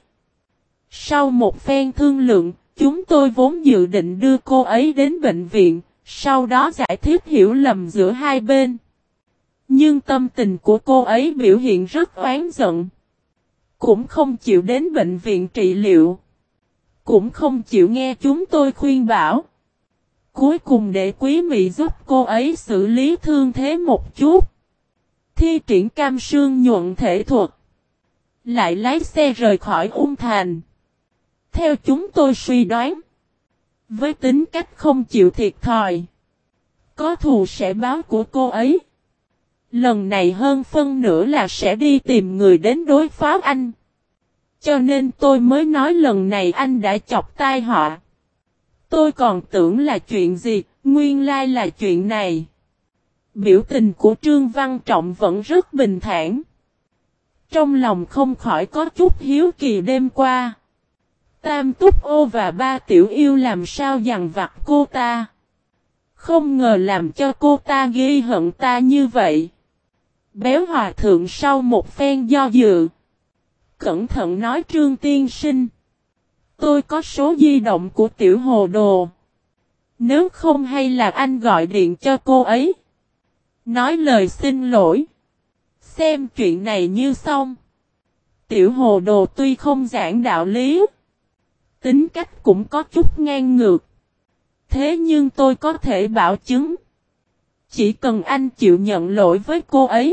Speaker 1: Sau một phen thương lượng, chúng tôi vốn dự định đưa cô ấy đến bệnh viện, sau đó giải thích hiểu lầm giữa hai bên. Nhưng tâm tình của cô ấy biểu hiện rất oán giận. Cũng không chịu đến bệnh viện trị liệu. Cũng không chịu nghe chúng tôi khuyên bảo. Cuối cùng để quý mị giúp cô ấy xử lý thương thế một chút. Thi triển cam sương nhuận thể thuật. Lại lái xe rời khỏi Ung Thành. Theo chúng tôi suy đoán. Với tính cách không chịu thiệt thòi. Có thù sẽ báo của cô ấy. Lần này hơn phân nửa là sẽ đi tìm người đến đối phó anh. Cho nên tôi mới nói lần này anh đã chọc tai họa. Tôi còn tưởng là chuyện gì, nguyên lai là chuyện này. Biểu tình của Trương Văn Trọng vẫn rất bình thản. Trong lòng không khỏi có chút hiếu kỳ đêm qua. Tam Túc Ô và ba Tiểu Yêu làm sao dằn vặt cô ta. Không ngờ làm cho cô ta ghi hận ta như vậy. Béo Hòa Thượng sau một phen do dự. Cẩn thận nói Trương tiên sinh. Tôi có số di động của Tiểu Hồ Đồ. Nếu không hay là anh gọi điện cho cô ấy. Nói lời xin lỗi. Xem chuyện này như xong. Tiểu Hồ Đồ tuy không giảng đạo lý. Tính cách cũng có chút ngang ngược. Thế nhưng tôi có thể bảo chứng. Chỉ cần anh chịu nhận lỗi với cô ấy.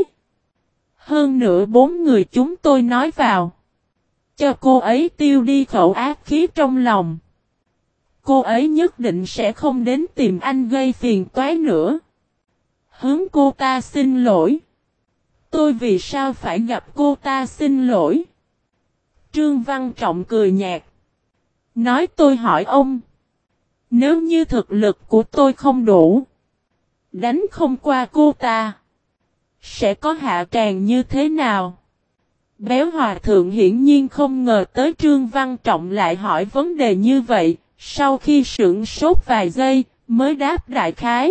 Speaker 1: Hơn nữa bốn người chúng tôi nói vào. Cho cô ấy tiêu đi khẩu ác khí trong lòng. Cô ấy nhất định sẽ không đến tìm anh gây phiền toái nữa. Hướng cô ta xin lỗi. Tôi vì sao phải gặp cô ta xin lỗi? Trương Văn Trọng cười nhạt. Nói tôi hỏi ông. Nếu như thực lực của tôi không đủ. Đánh không qua cô ta. Sẽ có hạ tràng như thế nào? Béo Hòa Thượng hiển nhiên không ngờ tới Trương Văn Trọng lại hỏi vấn đề như vậy. Sau khi sửng sốt vài giây mới đáp đại khái.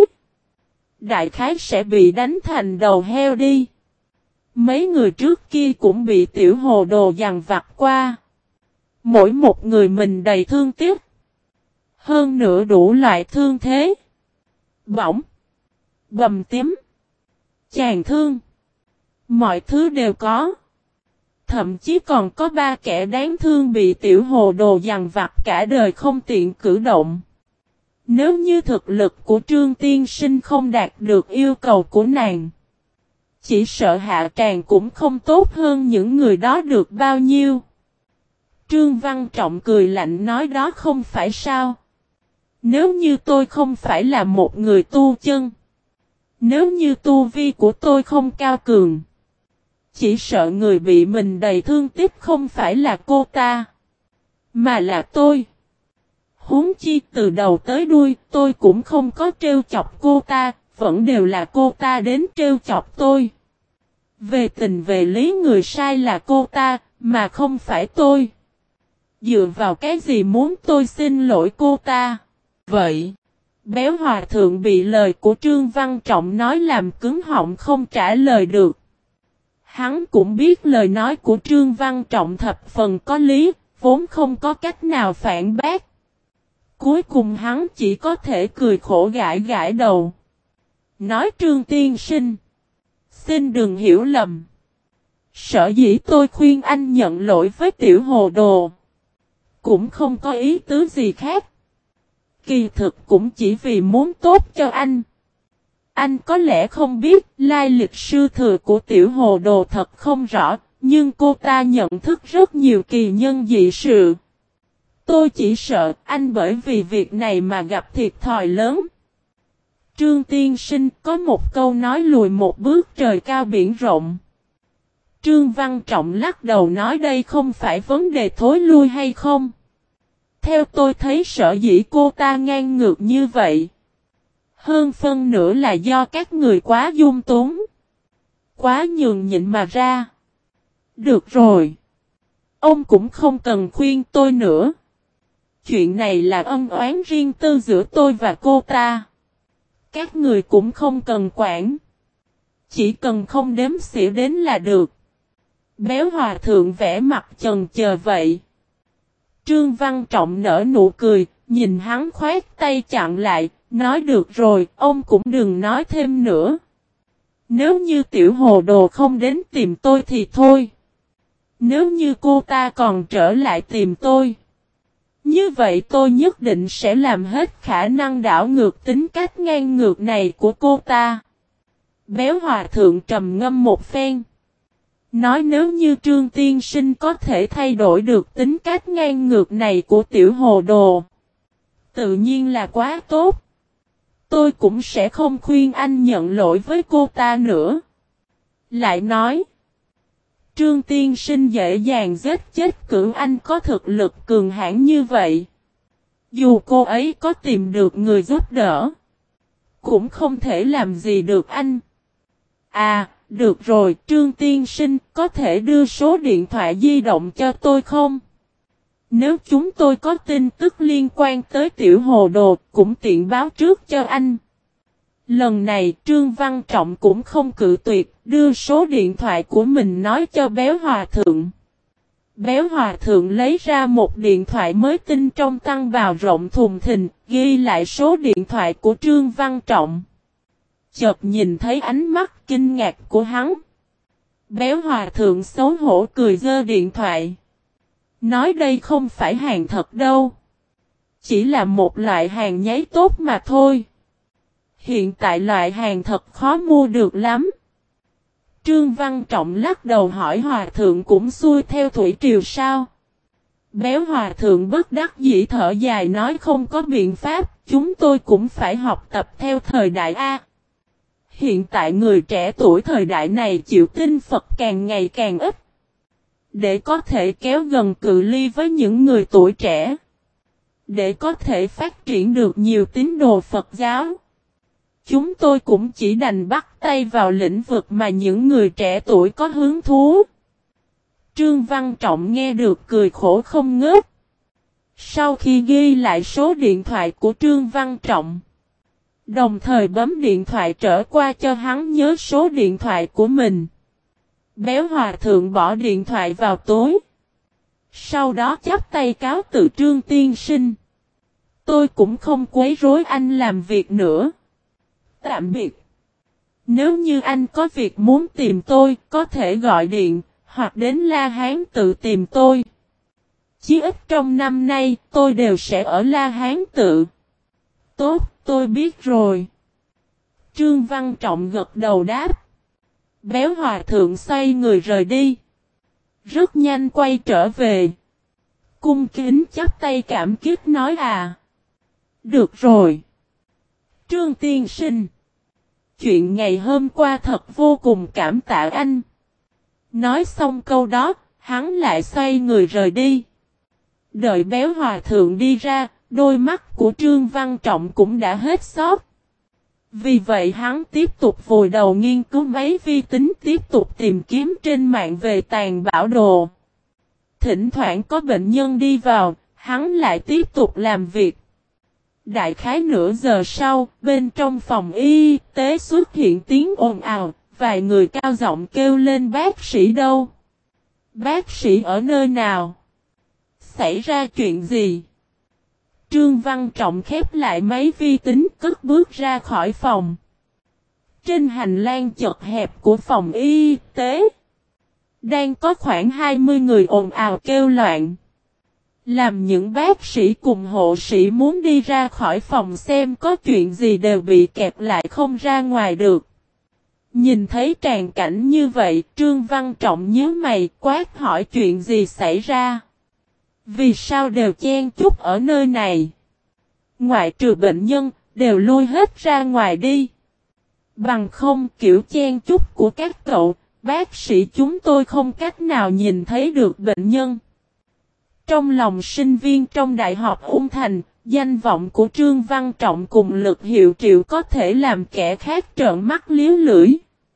Speaker 1: Đại khái sẽ bị đánh thành đầu heo đi. Mấy người trước kia cũng bị Tiểu Hồ Đồ dằn vặt qua. Mỗi một người mình đầy thương tiếc. Hơn nữa đủ loại thương thế. Bỏng. Bầm tím. Chàng thương. Mọi thứ đều có. Thậm chí còn có ba kẻ đáng thương bị Tiểu Hồ Đồ dằn vặt cả đời không tiện cử động. Nếu như thực lực của Trương Tiên Sinh không đạt được yêu cầu của nàng. Chỉ sợ hạ tràng cũng không tốt hơn những người đó được bao nhiêu. Trương Văn Trọng cười lạnh nói đó không phải sao. Nếu như tôi không phải là một người tu chân. Nếu như tu vi của tôi không cao cường. Chỉ sợ người bị mình đầy thương tiếc không phải là cô ta. Mà là tôi. Huống chi từ đầu tới đuôi tôi cũng không có trêu chọc cô ta. Vẫn đều là cô ta đến trêu chọc tôi. Về tình về lý người sai là cô ta. Mà không phải tôi. Dựa vào cái gì muốn tôi xin lỗi cô ta. Vậy. Béo Hòa Thượng bị lời của Trương Văn Trọng nói làm cứng họng không trả lời được. Hắn cũng biết lời nói của Trương Văn Trọng thập phần có lý, vốn không có cách nào phản bác. Cuối cùng hắn chỉ có thể cười khổ gãi gãi đầu. Nói Trương tiên sinh. Xin đừng hiểu lầm. Sở dĩ tôi khuyên anh nhận lỗi với Tiểu Hồ Đồ. Cũng không có ý tứ gì khác. Kỳ thực cũng chỉ vì muốn tốt cho anh. Anh có lẽ không biết lai lịch sư thừa của Tiểu Hồ Đồ thật không rõ, nhưng cô ta nhận thức rất nhiều kỳ nhân dị sự. Tôi chỉ sợ anh bởi vì việc này mà gặp thiệt thòi lớn. Trương tiên sinh có một câu nói lùi một bước trời cao biển rộng. Trương Văn Trọng lắc đầu nói đây không phải vấn đề thối lui hay không. Theo tôi thấy sở dĩ cô ta ngang ngược như vậy. Hơn phân nửa là do các người quá dung túng. Quá nhường nhịn mà ra. Được rồi. Ông cũng không cần khuyên tôi nữa. Chuyện này là ân oán riêng tư giữa tôi và cô ta. Các người cũng không cần quản. Chỉ cần không đếm xỉa đến là được. Béo Hòa Thượng vẽ mặt chần chờ vậy. Trương Văn Trọng nở nụ cười, nhìn hắn khoát tay chặn lại, nói được rồi, ông cũng đừng nói thêm nữa. Nếu như Tiểu Hồ Đồ không đến tìm tôi thì thôi. Nếu như cô ta còn trở lại tìm tôi. Như vậy tôi nhất định sẽ làm hết khả năng đảo ngược tính cách ngang ngược này của cô ta. Béo Hòa Thượng trầm ngâm một phen. Nói nếu như Trương tiên sinh có thể thay đổi được tính cách ngang ngược này của Tiểu Hồ Đồ. Tự nhiên là quá tốt. Tôi cũng sẽ không khuyên anh nhận lỗi với cô ta nữa. Lại nói, Trương tiên sinh dễ dàng giết chết Cửu Anh có thực lực cường hãn như vậy. Dù cô ấy có tìm được người giúp đỡ, cũng không thể làm gì được anh. À, được rồi, Trương tiên sinh, có thể đưa số điện thoại di động cho tôi không? Nếu chúng tôi có tin tức liên quan tới Tiểu Hồ Đồ, cũng tiện báo trước cho anh. Lần này Trương Văn Trọng cũng không cự tuyệt, đưa số điện thoại của mình nói cho Béo Hòa Thượng. Béo Hòa Thượng lấy ra một điện thoại mới tinh trong tăng bào rộng thùng thình, ghi lại số điện thoại của Trương Văn Trọng. Chợt nhìn thấy ánh mắt kinh ngạc của hắn. Béo Hòa Thượng xấu hổ cười giơ điện thoại. Nói đây không phải hàng thật đâu. Chỉ là một loại hàng nháy tốt mà thôi. Hiện tại loại hàng thật khó mua được lắm. Trương Văn Trọng lắc đầu hỏi Hòa Thượng cũng xuôi theo thủy triều sao? Béo Hòa Thượng bất đắc dĩ thở dài nói không có biện pháp, chúng tôi cũng phải học tập theo thời đại A. Hiện tại người trẻ tuổi thời đại này chịu tin Phật càng ngày càng ít. Để có thể kéo gần cự ly với những người tuổi trẻ. Để có thể phát triển được nhiều tín đồ Phật giáo. Chúng tôi cũng chỉ đành bắt tay vào lĩnh vực mà những người trẻ tuổi có hứng thú. Trương Văn Trọng nghe được cười khổ không ngớt. Sau khi ghi lại số điện thoại của Trương Văn Trọng, đồng thời bấm điện thoại trở qua cho hắn nhớ số điện thoại của mình. Béo Hòa Thượng bỏ điện thoại vào túi. Sau đó chắp tay cáo từ Trương tiên sinh. Tôi cũng không quấy rối anh làm việc nữa. Tạm biệt. Nếu như anh có việc muốn tìm tôi, có thể gọi điện, hoặc đến La Hán tự tìm tôi. Chí ít trong năm nay, tôi đều sẽ ở La Hán tự. Tốt, tôi biết rồi. Trương Văn Trọng gật đầu đáp. Béo Hòa Thượng xoay người rời đi. Rất nhanh quay trở về. Cung kính chắp tay cảm kích nói à. Được rồi. Trương tiên sinh. Chuyện ngày hôm qua thật vô cùng cảm tạ anh. Nói xong câu đó, hắn lại xoay người rời đi. Đợi Béo Hòa Thượng đi ra, đôi mắt của Trương Văn Trọng cũng đã hết sót. Vì vậy hắn tiếp tục vùi đầu nghiên cứu máy vi tính, tiếp tục tìm kiếm trên mạng về tàn bảo đồ. Thỉnh thoảng có bệnh nhân đi vào, hắn lại tiếp tục làm việc. Đại khái nửa giờ sau, bên trong phòng y tế xuất hiện tiếng ồn ào, vài người cao giọng kêu lên bác sĩ đâu? Bác sĩ ở nơi nào? Xảy ra chuyện gì? Trương Văn Trọng khép lại máy vi tính cất bước ra khỏi phòng. Trên hành lang chật hẹp của phòng y tế, đang có khoảng hai mươi người ồn ào kêu loạn. Làm những bác sĩ cùng hộ sĩ muốn đi ra khỏi phòng xem có chuyện gì đều bị kẹp lại không ra ngoài được. Nhìn thấy tràn cảnh như vậy, Trương Văn Trọng nhíu mày quát hỏi chuyện gì xảy ra. Vì sao đều chen chúc ở nơi này? Ngoại trừ bệnh nhân, đều lui hết ra ngoài đi. Bằng không kiểu chen chúc của các cậu, bác sĩ chúng tôi không cách nào nhìn thấy được bệnh nhân. Trong lòng sinh viên trong Đại học Ung Thành, danh vọng của Trương Văn Trọng cùng Lực Hiệu Triệu có thể làm kẻ khác trợn mắt liếu lưỡi.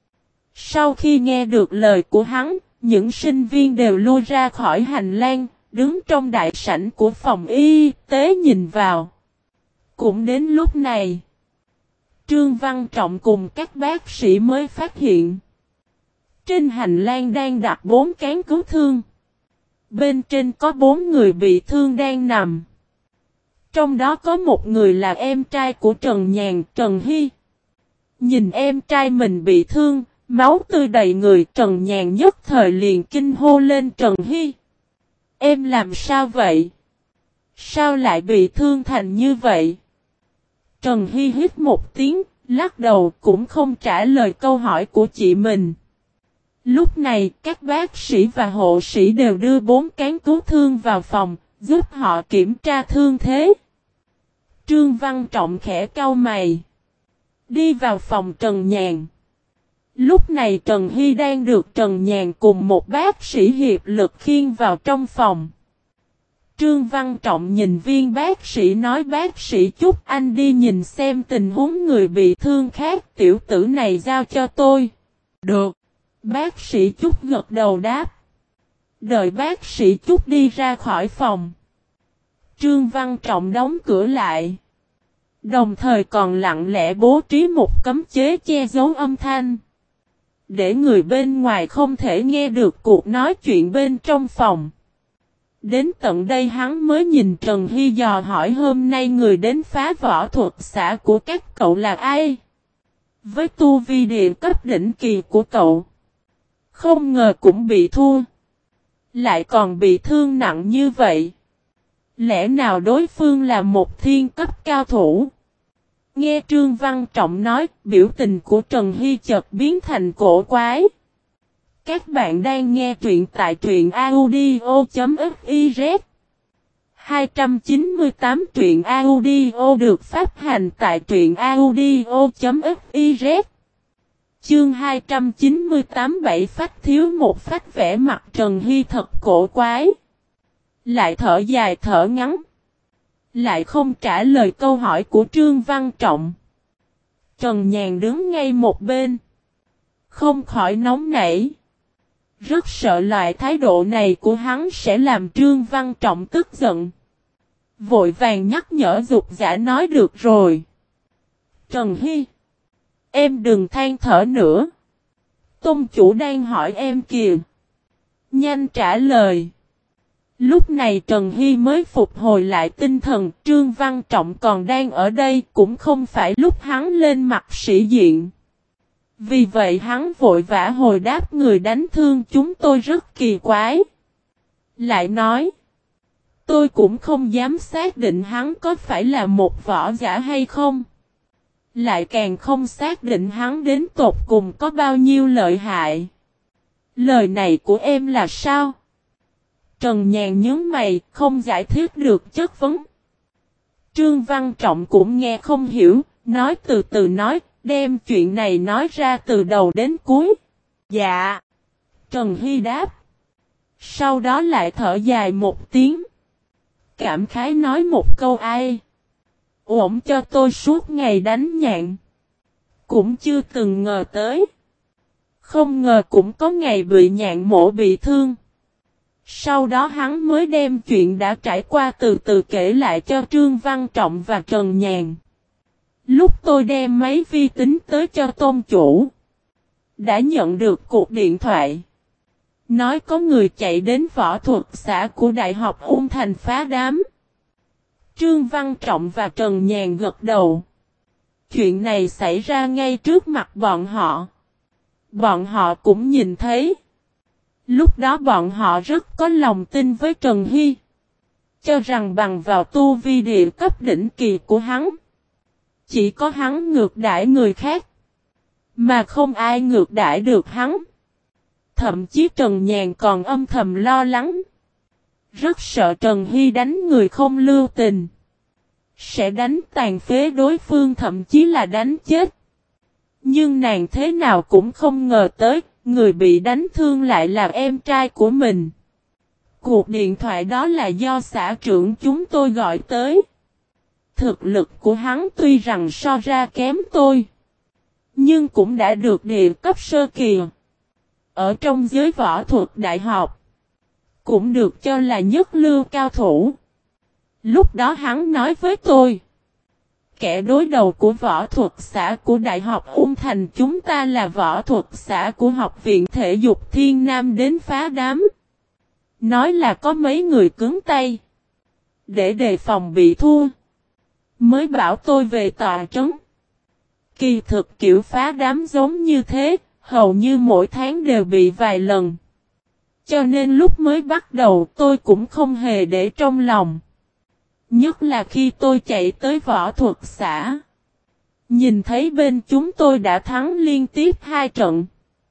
Speaker 1: Sau khi nghe được lời của hắn, những sinh viên đều lui ra khỏi hành lang, đứng trong đại sảnh của phòng y tế nhìn vào. Cũng đến lúc này, Trương Văn Trọng cùng các bác sĩ mới phát hiện. Trên hành lang đang đặt bốn cán cứu thương. Bên trên có bốn người bị thương đang nằm. Trong đó có một người là em trai của Trần Nhàn, Trần Hy. Nhìn em trai mình bị thương, máu tươi đầy người, Trần Nhàn nhất thời liền kinh hô lên Trần Hy. Em làm sao vậy? Sao lại bị thương thành như vậy? Trần Hy hít một tiếng, lắc đầu cũng không trả lời câu hỏi của chị mình. Lúc này, các bác sĩ và hộ sĩ đều đưa bốn cán cứu thương vào phòng, giúp họ kiểm tra thương thế. Trương Văn Trọng khẽ cau mày. Đi vào phòng Trần Nhàn. Lúc này Trần Hy đang được Trần Nhàn cùng một bác sĩ hiệp lực khiêng vào trong phòng. Trương Văn Trọng nhìn viên bác sĩ nói bác sĩ chúc anh đi nhìn xem tình huống người bị thương khác, tiểu tử này giao cho tôi. Được. Bác sĩ chúc gật đầu đáp. Đợi bác sĩ chúc đi ra khỏi phòng. Trương Văn Trọng đóng cửa lại. Đồng thời còn lặng lẽ bố trí một cấm chế che giấu âm thanh. Để người bên ngoài không thể nghe được cuộc nói chuyện bên trong phòng. Đến tận đây hắn mới nhìn Trần Hy dò hỏi hôm nay người đến phá võ thuật xã của các cậu là ai? Với tu vi địa cấp đỉnh kỳ của cậu. Không ngờ cũng bị thua. Lại còn bị thương nặng như vậy. Lẽ nào đối phương là một thiên cấp cao thủ? Nghe Trương Văn Trọng nói, biểu tình của Trần Hy chợt biến thành cổ quái. Các bạn đang nghe truyện tại truyện audio.fiz. hai trăm chín mươi tám truyện audio được phát hành tại truyện audio.fiz. Chương hai trăm chín mươi tám bảy phách thiếu một phách vẽ mặt Trần Hy thật cổ quái. Lại thở dài thở ngắn. Lại không trả lời câu hỏi của Trương Văn Trọng. Trần Nhàn đứng ngay một bên. Không khỏi nóng nảy. Rất sợ loại thái độ này của hắn sẽ làm Trương Văn Trọng tức giận. Vội vàng nhắc nhở dục giả nói được rồi. Trần Hy. Em đừng than thở nữa. Tôn chủ đang hỏi em kìa. Nhanh trả lời. Lúc này Trần Hy mới phục hồi lại tinh thần. Trương Văn Trọng còn đang ở đây cũng không phải lúc hắn lên mặt sĩ diện. Vì vậy hắn vội vã hồi đáp người đánh thương chúng tôi rất kỳ quái. Lại nói. Tôi cũng không dám xác định hắn có phải là một võ giả hay không. Lại càng không xác định hắn đến tột cùng có bao nhiêu lợi hại. Lời này của em là sao? Trần Nhàn nhớ mày, không giải thích được chất vấn. Trương Văn Trọng cũng nghe không hiểu, nói từ từ nói, đem chuyện này nói ra từ đầu đến cuối. Dạ. Trần Hy đáp. Sau đó lại thở dài một tiếng. Cảm khái nói một câu ai. Ổn cho tôi suốt ngày đánh nhạn. Cũng chưa từng ngờ tới. Không ngờ cũng có ngày bị nhạn mổ bị thương. Sau đó hắn mới đem chuyện đã trải qua từ từ kể lại cho Trương Văn Trọng và Trần Nhàn. Lúc tôi đem máy vi tính tới cho tôn chủ. Đã nhận được cuộc điện thoại. Nói có người chạy đến võ thuật xã của Đại học Ung Thành phá đám. Trương Văn Trọng và Trần Nhàn gật đầu. Chuyện này xảy ra ngay trước mặt bọn họ. Bọn họ cũng nhìn thấy. Lúc đó bọn họ rất có lòng tin với Trần Hy. Cho rằng bằng vào tu vi địa cấp đỉnh kỳ của hắn. Chỉ có hắn ngược đãi người khác. Mà không ai ngược đãi được hắn. Thậm chí Trần Nhàn còn âm thầm lo lắng. Rất sợ Trần Hy đánh người không lưu tình. Sẽ đánh tàn phế đối phương thậm chí là đánh chết. Nhưng nàng thế nào cũng không ngờ tới. Người bị đánh thương lại là em trai của mình. Cuộc điện thoại đó là do xã trưởng chúng tôi gọi tới. Thực lực của hắn tuy rằng so ra kém tôi. Nhưng cũng đã được địa cấp sơ kỳ. Ở trong giới võ thuật đại học. Cũng được cho là nhất lưu cao thủ. Lúc đó hắn nói với tôi. Kẻ đối đầu của võ thuật xã của Đại học Ung Thành chúng ta là võ thuật xã của Học viện Thể dục Thiên Nam đến phá đám. Nói là có mấy người cứng tay. Để đề phòng bị thua. Mới bảo tôi về tòa trấn. Kỳ thực kiểu phá đám giống như thế, hầu như mỗi tháng đều bị vài lần. Cho nên lúc mới bắt đầu tôi cũng không hề để trong lòng. Nhất là khi tôi chạy tới võ thuật xã. Nhìn thấy bên chúng tôi đã thắng liên tiếp hai trận.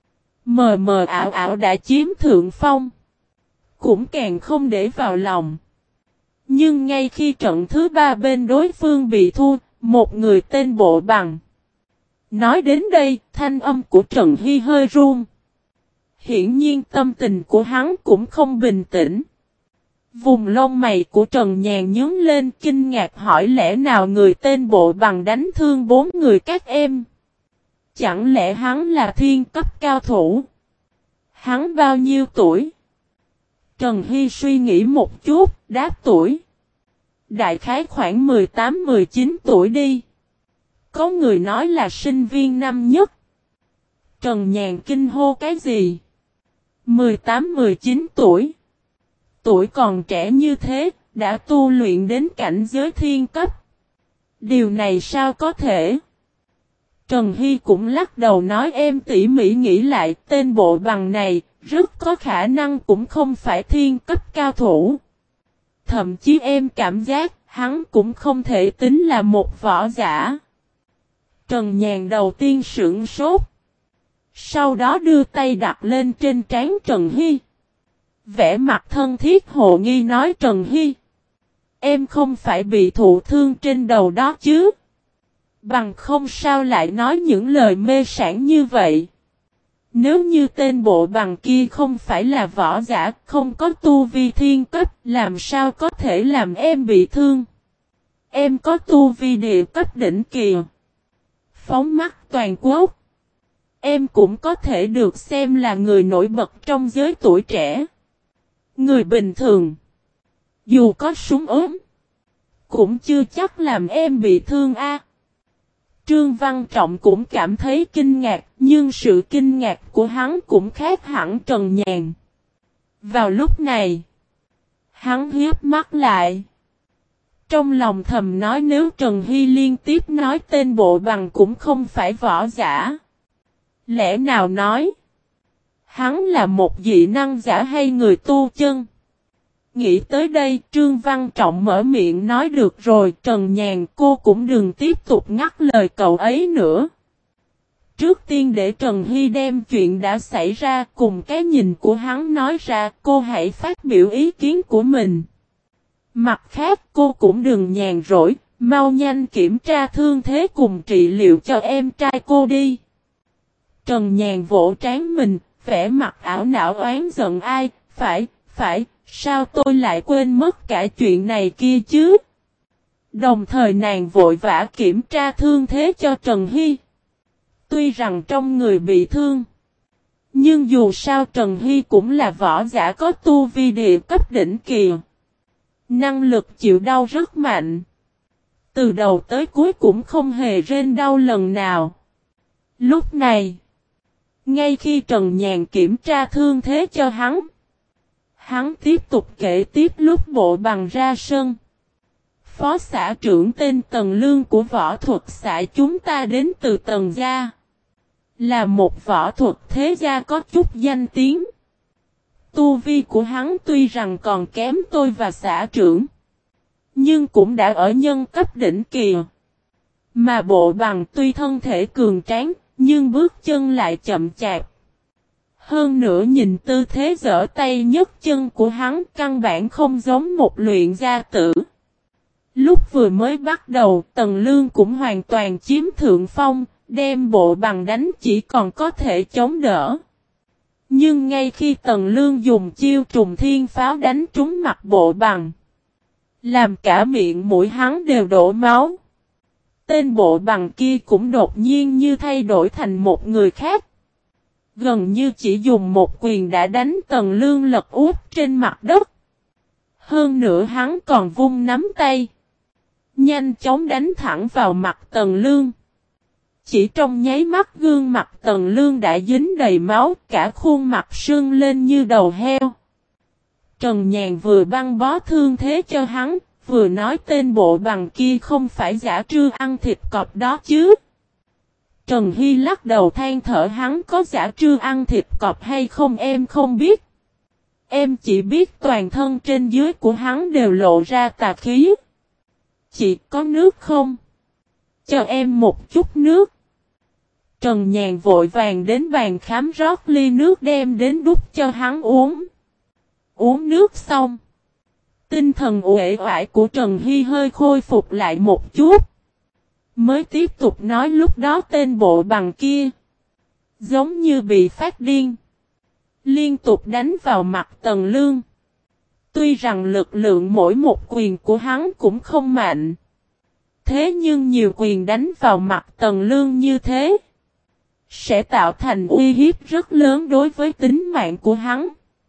Speaker 1: Mờ mờ ảo ảo đã chiếm thượng phong. Cũng càng không để vào lòng. Nhưng ngay khi trận thứ ba bên đối phương bị thua, một người tên Bộ Bằng. Nói đến đây, thanh âm của Trần Hy hơi run. Hiển nhiên tâm tình của hắn cũng không bình tĩnh. Vùng lông mày của Trần Nhàn nhướng lên kinh ngạc hỏi lẽ nào người tên Bộ Bằng đánh thương bốn người các em? Chẳng lẽ hắn là thiên cấp cao thủ? Hắn bao nhiêu tuổi? Trần Hy suy nghĩ một chút, đáp tuổi. Đại khái khoảng mười tám mười chín tuổi đi. Có người nói là sinh viên năm nhất. Trần Nhàn kinh hô cái gì? mười tám mười chín tuổi. Tuổi còn trẻ như thế, đã tu luyện đến cảnh giới thiên cấp. Điều này sao có thể? Trần Hy cũng lắc đầu nói em tỉ mỉ nghĩ lại tên Bộ Bằng này, rất có khả năng cũng không phải thiên cấp cao thủ. Thậm chí em cảm giác hắn cũng không thể tính là một võ giả. Trần Nhàn đầu tiên sửng sốt. Sau đó đưa tay đặt lên trên trán Trần Hy. Vẻ mặt thân thiết hồ nghi nói Trần Hy. Em không phải bị thụ thương trên đầu đó chứ? Bằng không sao lại nói những lời mê sảng như vậy? Nếu như tên Bộ Bằng kia không phải là võ giả, không có tu vi thiên cấp, làm sao có thể làm em bị thương? Em có tu vi địa cấp đỉnh kỳ. Phóng mắt toàn quốc. Em cũng có thể được xem là người nổi bật trong giới tuổi trẻ. Người bình thường. Dù có súng ốm. Cũng chưa chắc làm em bị thương a. Trương Văn Trọng cũng cảm thấy kinh ngạc. Nhưng sự kinh ngạc của hắn cũng khác hẳn Trần Nhàn. Vào lúc này. Hắn hiếp mắt lại. Trong lòng thầm nói nếu Trần Hy liên tiếp nói tên Bộ Bằng cũng không phải võ giả. Lẽ nào nói? Hắn là một dị năng giả hay người tu chân? Nghĩ tới đây Trương Văn Trọng mở miệng nói được rồi Trần Nhàn cô cũng đừng tiếp tục ngắt lời cậu ấy nữa. Trước tiên để Trần Hy đem chuyện đã xảy ra cùng cái nhìn của hắn nói ra cô hãy phát biểu ý kiến của mình. Mặt khác cô cũng đừng nhàn rỗi, mau nhanh kiểm tra thương thế cùng trị liệu cho em trai cô đi. Trần Nhàn vỗ trán mình, vẻ mặt ảo não oán giận ai, phải, phải, sao tôi lại quên mất cả chuyện này kia chứ? Đồng thời nàng vội vã kiểm tra thương thế cho Trần Hy. Tuy rằng trong người bị thương, nhưng dù sao Trần Hy cũng là võ giả có tu vi địa cấp đỉnh kỳ. Năng lực chịu đau rất mạnh. Từ đầu tới cuối cũng không hề rên đau lần nào. Lúc này, ngay khi Trần Nhàn kiểm tra thương thế cho hắn, hắn tiếp tục kể tiếp lúc Bộ Bằng ra sân. Phó xã trưởng tên Tần Lương của võ thuật xã chúng ta đến từ Tần Gia. Là một võ thuật thế gia có chút danh tiếng. Tu vi của hắn tuy rằng còn kém tôi và xã trưởng, nhưng cũng đã ở nhân cấp đỉnh kỳ. Mà Bộ Bằng tuy thân thể cường tráng, nhưng bước chân lại chậm chạp. Hơn nữa nhìn tư thế giở tay nhấc chân của hắn căn bản không giống một luyện gia tử. Lúc vừa mới bắt đầu Tần Lương cũng hoàn toàn chiếm thượng phong, đem Bộ Bằng đánh chỉ còn có thể chống đỡ. Nhưng ngay khi Tần Lương dùng chiêu trùng thiên pháo đánh trúng mặt Bộ Bằng, làm cả miệng mũi hắn đều đổ máu. Tên Bộ Bằng kia cũng đột nhiên như thay đổi thành một người khác. Gần như chỉ dùng một quyền đã đánh Tần Lương lật úp trên mặt đất. Hơn nữa hắn còn vung nắm tay, nhanh chóng đánh thẳng vào mặt Tần Lương. Chỉ trong nháy mắt gương mặt Tần Lương đã dính đầy máu, cả khuôn mặt sưng lên như đầu heo. Trần Nhàn vừa băng bó thương thế cho hắn, vừa nói tên Bộ Bằng kia không phải giả trư ăn thịt cọp đó chứ. Trần Hy lắc đầu than thở hắn có giả trư ăn thịt cọp hay không em không biết. Em chỉ biết toàn thân trên dưới của hắn đều lộ ra tà khí. Chị có nước không? Cho em một chút nước. Trần Nhàn vội vàng đến bàn khám rót ly nước đem đến đút cho hắn uống. Uống nước xong, tinh thần uể oải của Trần Hy hơi khôi phục lại một chút. Mới tiếp tục nói lúc đó tên Bộ Bằng kia. Giống như bị phát điên. Liên tục đánh vào mặt Tần Lương. Tuy rằng lực lượng mỗi một quyền của hắn cũng không mạnh. Thế nhưng nhiều quyền đánh vào mặt Tần Lương như thế. Sẽ tạo thành uy hiếp rất lớn đối với tính mạng của hắn.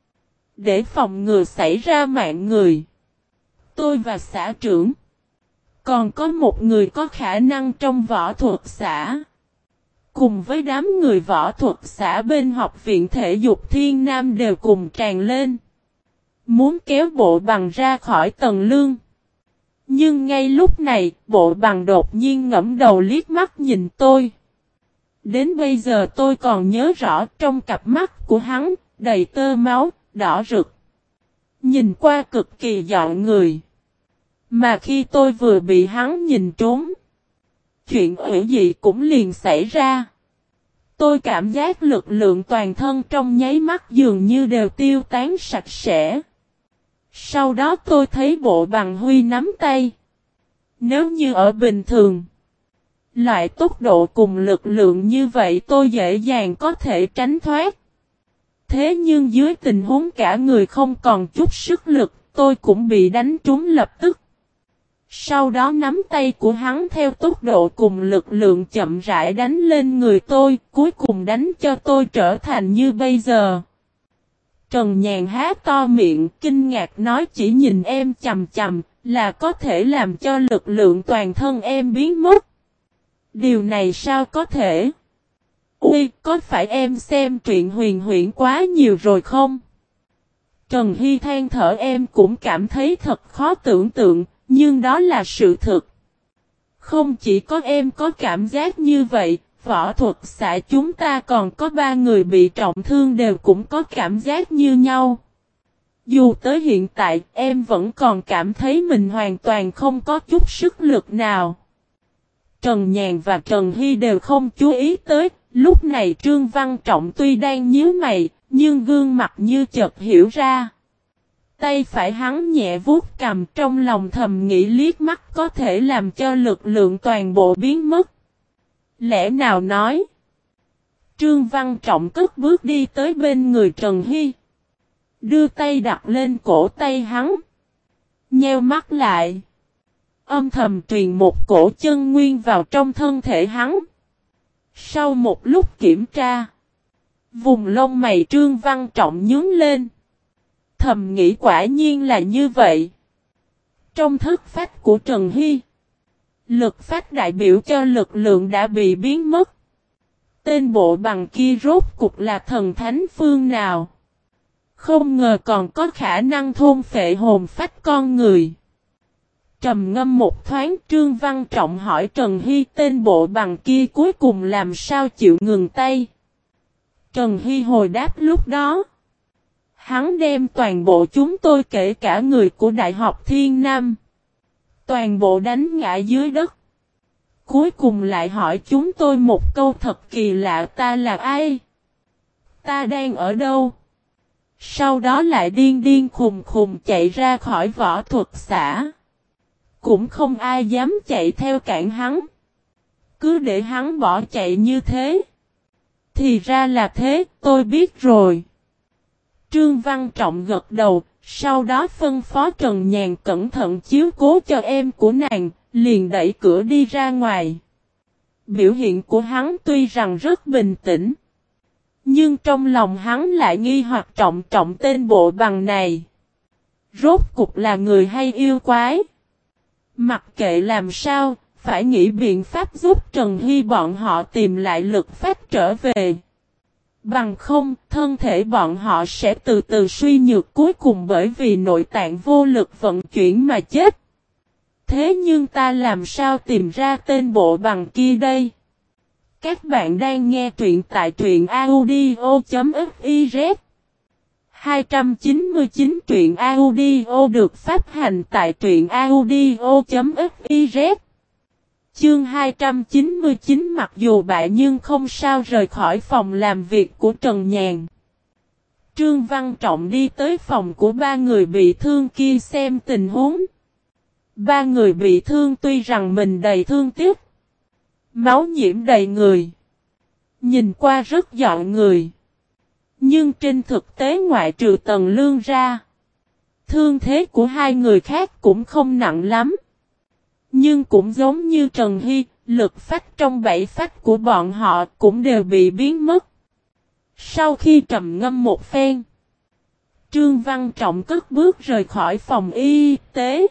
Speaker 1: Để phòng ngừa xảy ra mạng người. Tôi và xã trưởng. Còn có một người có khả năng trong võ thuật xã. Cùng với đám người võ thuật xã bên học viện thể dục Thiên Nam đều cùng tràn lên. Muốn kéo Bộ Bằng ra khỏi Tần Lương. Nhưng ngay lúc này, Bộ Bằng đột nhiên ngẫm đầu liếc mắt nhìn tôi. Đến bây giờ tôi còn nhớ rõ trong cặp mắt của hắn, đầy tơ máu, đỏ rực. Nhìn qua cực kỳ dọn người. Mà khi tôi vừa bị hắn nhìn trốn, chuyện ủy dị cũng liền xảy ra. Tôi cảm giác lực lượng toàn thân trong nháy mắt dường như đều tiêu tán sạch sẽ. Sau đó tôi thấy Bộ Bằng huy nắm tay. Nếu như ở bình thường, loại tốc độ cùng lực lượng như vậy tôi dễ dàng có thể tránh thoát. Thế nhưng dưới tình huống cả người không còn chút sức lực, tôi cũng bị đánh trúng lập tức. Sau đó nắm tay của hắn theo tốc độ cùng lực lượng chậm rãi đánh lên người tôi, cuối cùng đánh cho tôi trở thành như bây giờ. Trần Nhàn há to miệng, kinh ngạc nói chỉ nhìn em chằm chằm, là có thể làm cho lực lượng toàn thân em biến mất. Điều này sao có thể? Ui, có phải em xem truyện huyền huyễn quá nhiều rồi không? Trần Hy than thở em cũng cảm thấy thật khó tưởng tượng, nhưng đó là sự thực. Không chỉ có em có cảm giác như vậy, võ thuật xã chúng ta còn có ba người bị trọng thương đều cũng có cảm giác như nhau. Dù tới hiện tại, em vẫn còn cảm thấy mình hoàn toàn không có chút sức lực nào. Trần Nhàn và Trần Hy đều không chú ý tới, lúc này Trương Văn Trọng tuy đang nhíu mày, nhưng gương mặt như chợt hiểu ra. Tay phải hắn nhẹ vuốt cầm trong lòng thầm nghĩ liếc mắt có thể làm cho lực lượng toàn bộ biến mất. Lẽ nào nói? Trương Văn Trọng cất bước đi tới bên người Trần Hy. Đưa tay đặt lên cổ tay hắn. Nheo mắt lại. Âm thầm truyền một cổ chân nguyên vào trong thân thể hắn. Sau một lúc kiểm tra. Vùng lông mày Trương Văn Trọng nhướng lên. Thầm nghĩ quả nhiên là như vậy. Trong thức phách của Trần Hy. Lực phách đại biểu cho lực lượng đã bị biến mất. Tên Bộ Bằng kia rốt cục là thần thánh phương nào. Không ngờ còn có khả năng thôn phệ hồn phách con người. Trầm ngâm một thoáng Trương Văn Trọng hỏi Trần Hy tên Bộ Bằng kia cuối cùng làm sao chịu ngừng tay. Trần Hy hồi đáp lúc đó. Hắn đem toàn bộ chúng tôi kể cả người của Đại học Thiên Nam. Toàn bộ đánh ngã dưới đất. Cuối cùng lại hỏi chúng tôi một câu thật kỳ lạ ta là ai? Ta đang ở đâu? Sau đó lại điên điên khùng khùng chạy ra khỏi võ thuật xã. Cũng không ai dám chạy theo cản hắn. Cứ để hắn bỏ chạy như thế. Thì ra là thế, tôi biết rồi. Trương Văn Trọng gật đầu, sau đó phân phó Trần Nhàn cẩn thận chiếu cố cho em của nàng, liền đẩy cửa đi ra ngoài. Biểu hiện của hắn tuy rằng rất bình tĩnh. Nhưng trong lòng hắn lại nghi hoặc trọng trọng tên Bộ Bằng này. Rốt cục là người hay yêu quái. Mặc kệ làm sao, phải nghĩ biện pháp giúp Trần Hy bọn họ tìm lại lực phách trở về. Bằng không, thân thể bọn họ sẽ từ từ suy nhược cuối cùng bởi vì nội tạng vô lực vận chuyển mà chết. Thế nhưng ta làm sao tìm ra tên Bộ Bằng kia đây? Các bạn đang nghe truyện tại truyện audio chấm fiz. hai trăm chín mươi chín truyện audio được phát hành tại truyện audio chấm fiz. Chương hai trăm chín mươi chín mặc dù bại nhưng không sao rời khỏi phòng làm việc của Trần Nhàn. Trương Văn Trọng đi tới phòng của ba người bị thương kia xem tình huống. Ba người bị thương tuy rằng mình đầy thương tiếc. Máu nhiễm đầy người. Nhìn qua rất dọn người. Nhưng trên thực tế ngoại trừ Tần Lương ra, thương thế của hai người khác cũng không nặng lắm. Nhưng cũng giống như Trần Hy, lực phách trong bảy phách của bọn họ cũng đều bị biến mất. Sau khi trầm ngâm một phen, Trương Văn Trọng cất bước rời khỏi phòng y tế.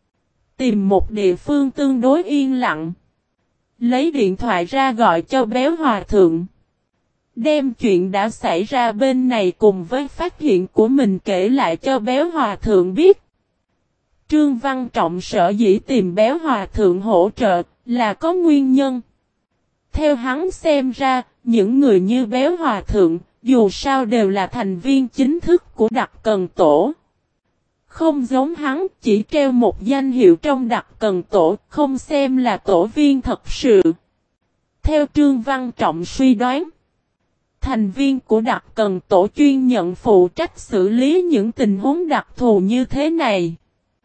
Speaker 1: Tìm một địa phương tương đối yên lặng. Lấy điện thoại ra gọi cho Béo Hòa Thượng. Đem chuyện đã xảy ra bên này cùng với phát hiện của mình kể lại cho Béo Hòa Thượng biết. Trương Văn Trọng sở dĩ tìm Béo Hòa Thượng hỗ trợ là có nguyên nhân. Theo hắn xem ra, những người như Béo Hòa Thượng, dù sao đều là thành viên chính thức của Đặc Cần Tổ. Không giống hắn, chỉ treo một danh hiệu trong Đặc Cần Tổ, không xem là tổ viên thật sự. Theo Trương Văn Trọng suy đoán, thành viên của Đặc Cần Tổ chuyên nhận phụ trách xử lý những tình huống đặc thù như thế này.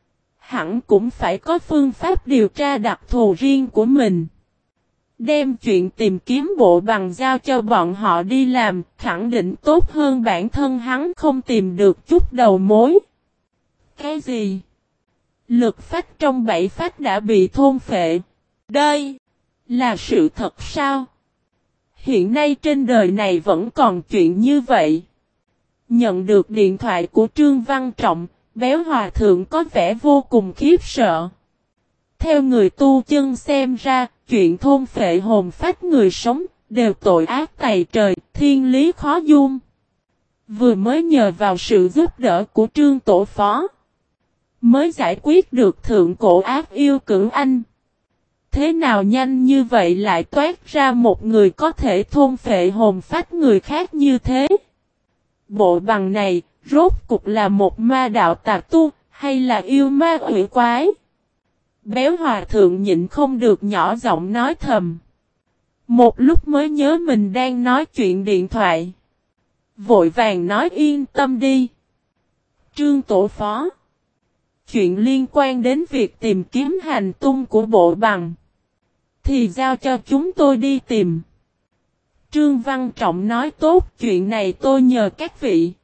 Speaker 1: Hẳn cũng phải có phương pháp điều tra đặc thù riêng của mình. Đem chuyện tìm kiếm bộ bằng giao cho bọn họ đi làm, khẳng định tốt hơn bản thân hắn không tìm được chút đầu mối. Cái gì? Lực phách trong bảy phách đã bị thôn phệ. Đây là sự thật sao? Hiện nay trên đời này vẫn còn chuyện như vậy. Nhận được điện thoại của Trương Văn Trọng, Béo Hòa Thượng có vẻ vô cùng khiếp sợ. Theo người tu chân xem ra, chuyện thôn phệ hồn phách người sống, đều tội ác tày trời, thiên lý khó dung. Vừa mới nhờ vào sự giúp đỡ của Trương Tổ Phó, mới giải quyết được thượng cổ ác yêu Cửu Anh. Thế nào nhanh như vậy lại toát ra một người có thể thôn phệ hồn phách người khác như thế? Bộ bằng này, rốt cục là một ma đạo tà tu, hay là yêu ma quỷ quái? Béo Hòa Thượng nhịn không được nhỏ giọng nói thầm. Một lúc mới nhớ mình đang nói chuyện điện thoại. Vội vàng nói yên tâm đi. Trương Tổ Phó. Chuyện liên quan đến việc tìm kiếm hành tung của bộ bằng, thì giao cho chúng tôi đi tìm. Trương Văn Trọng nói tốt, chuyện này tôi nhờ các vị.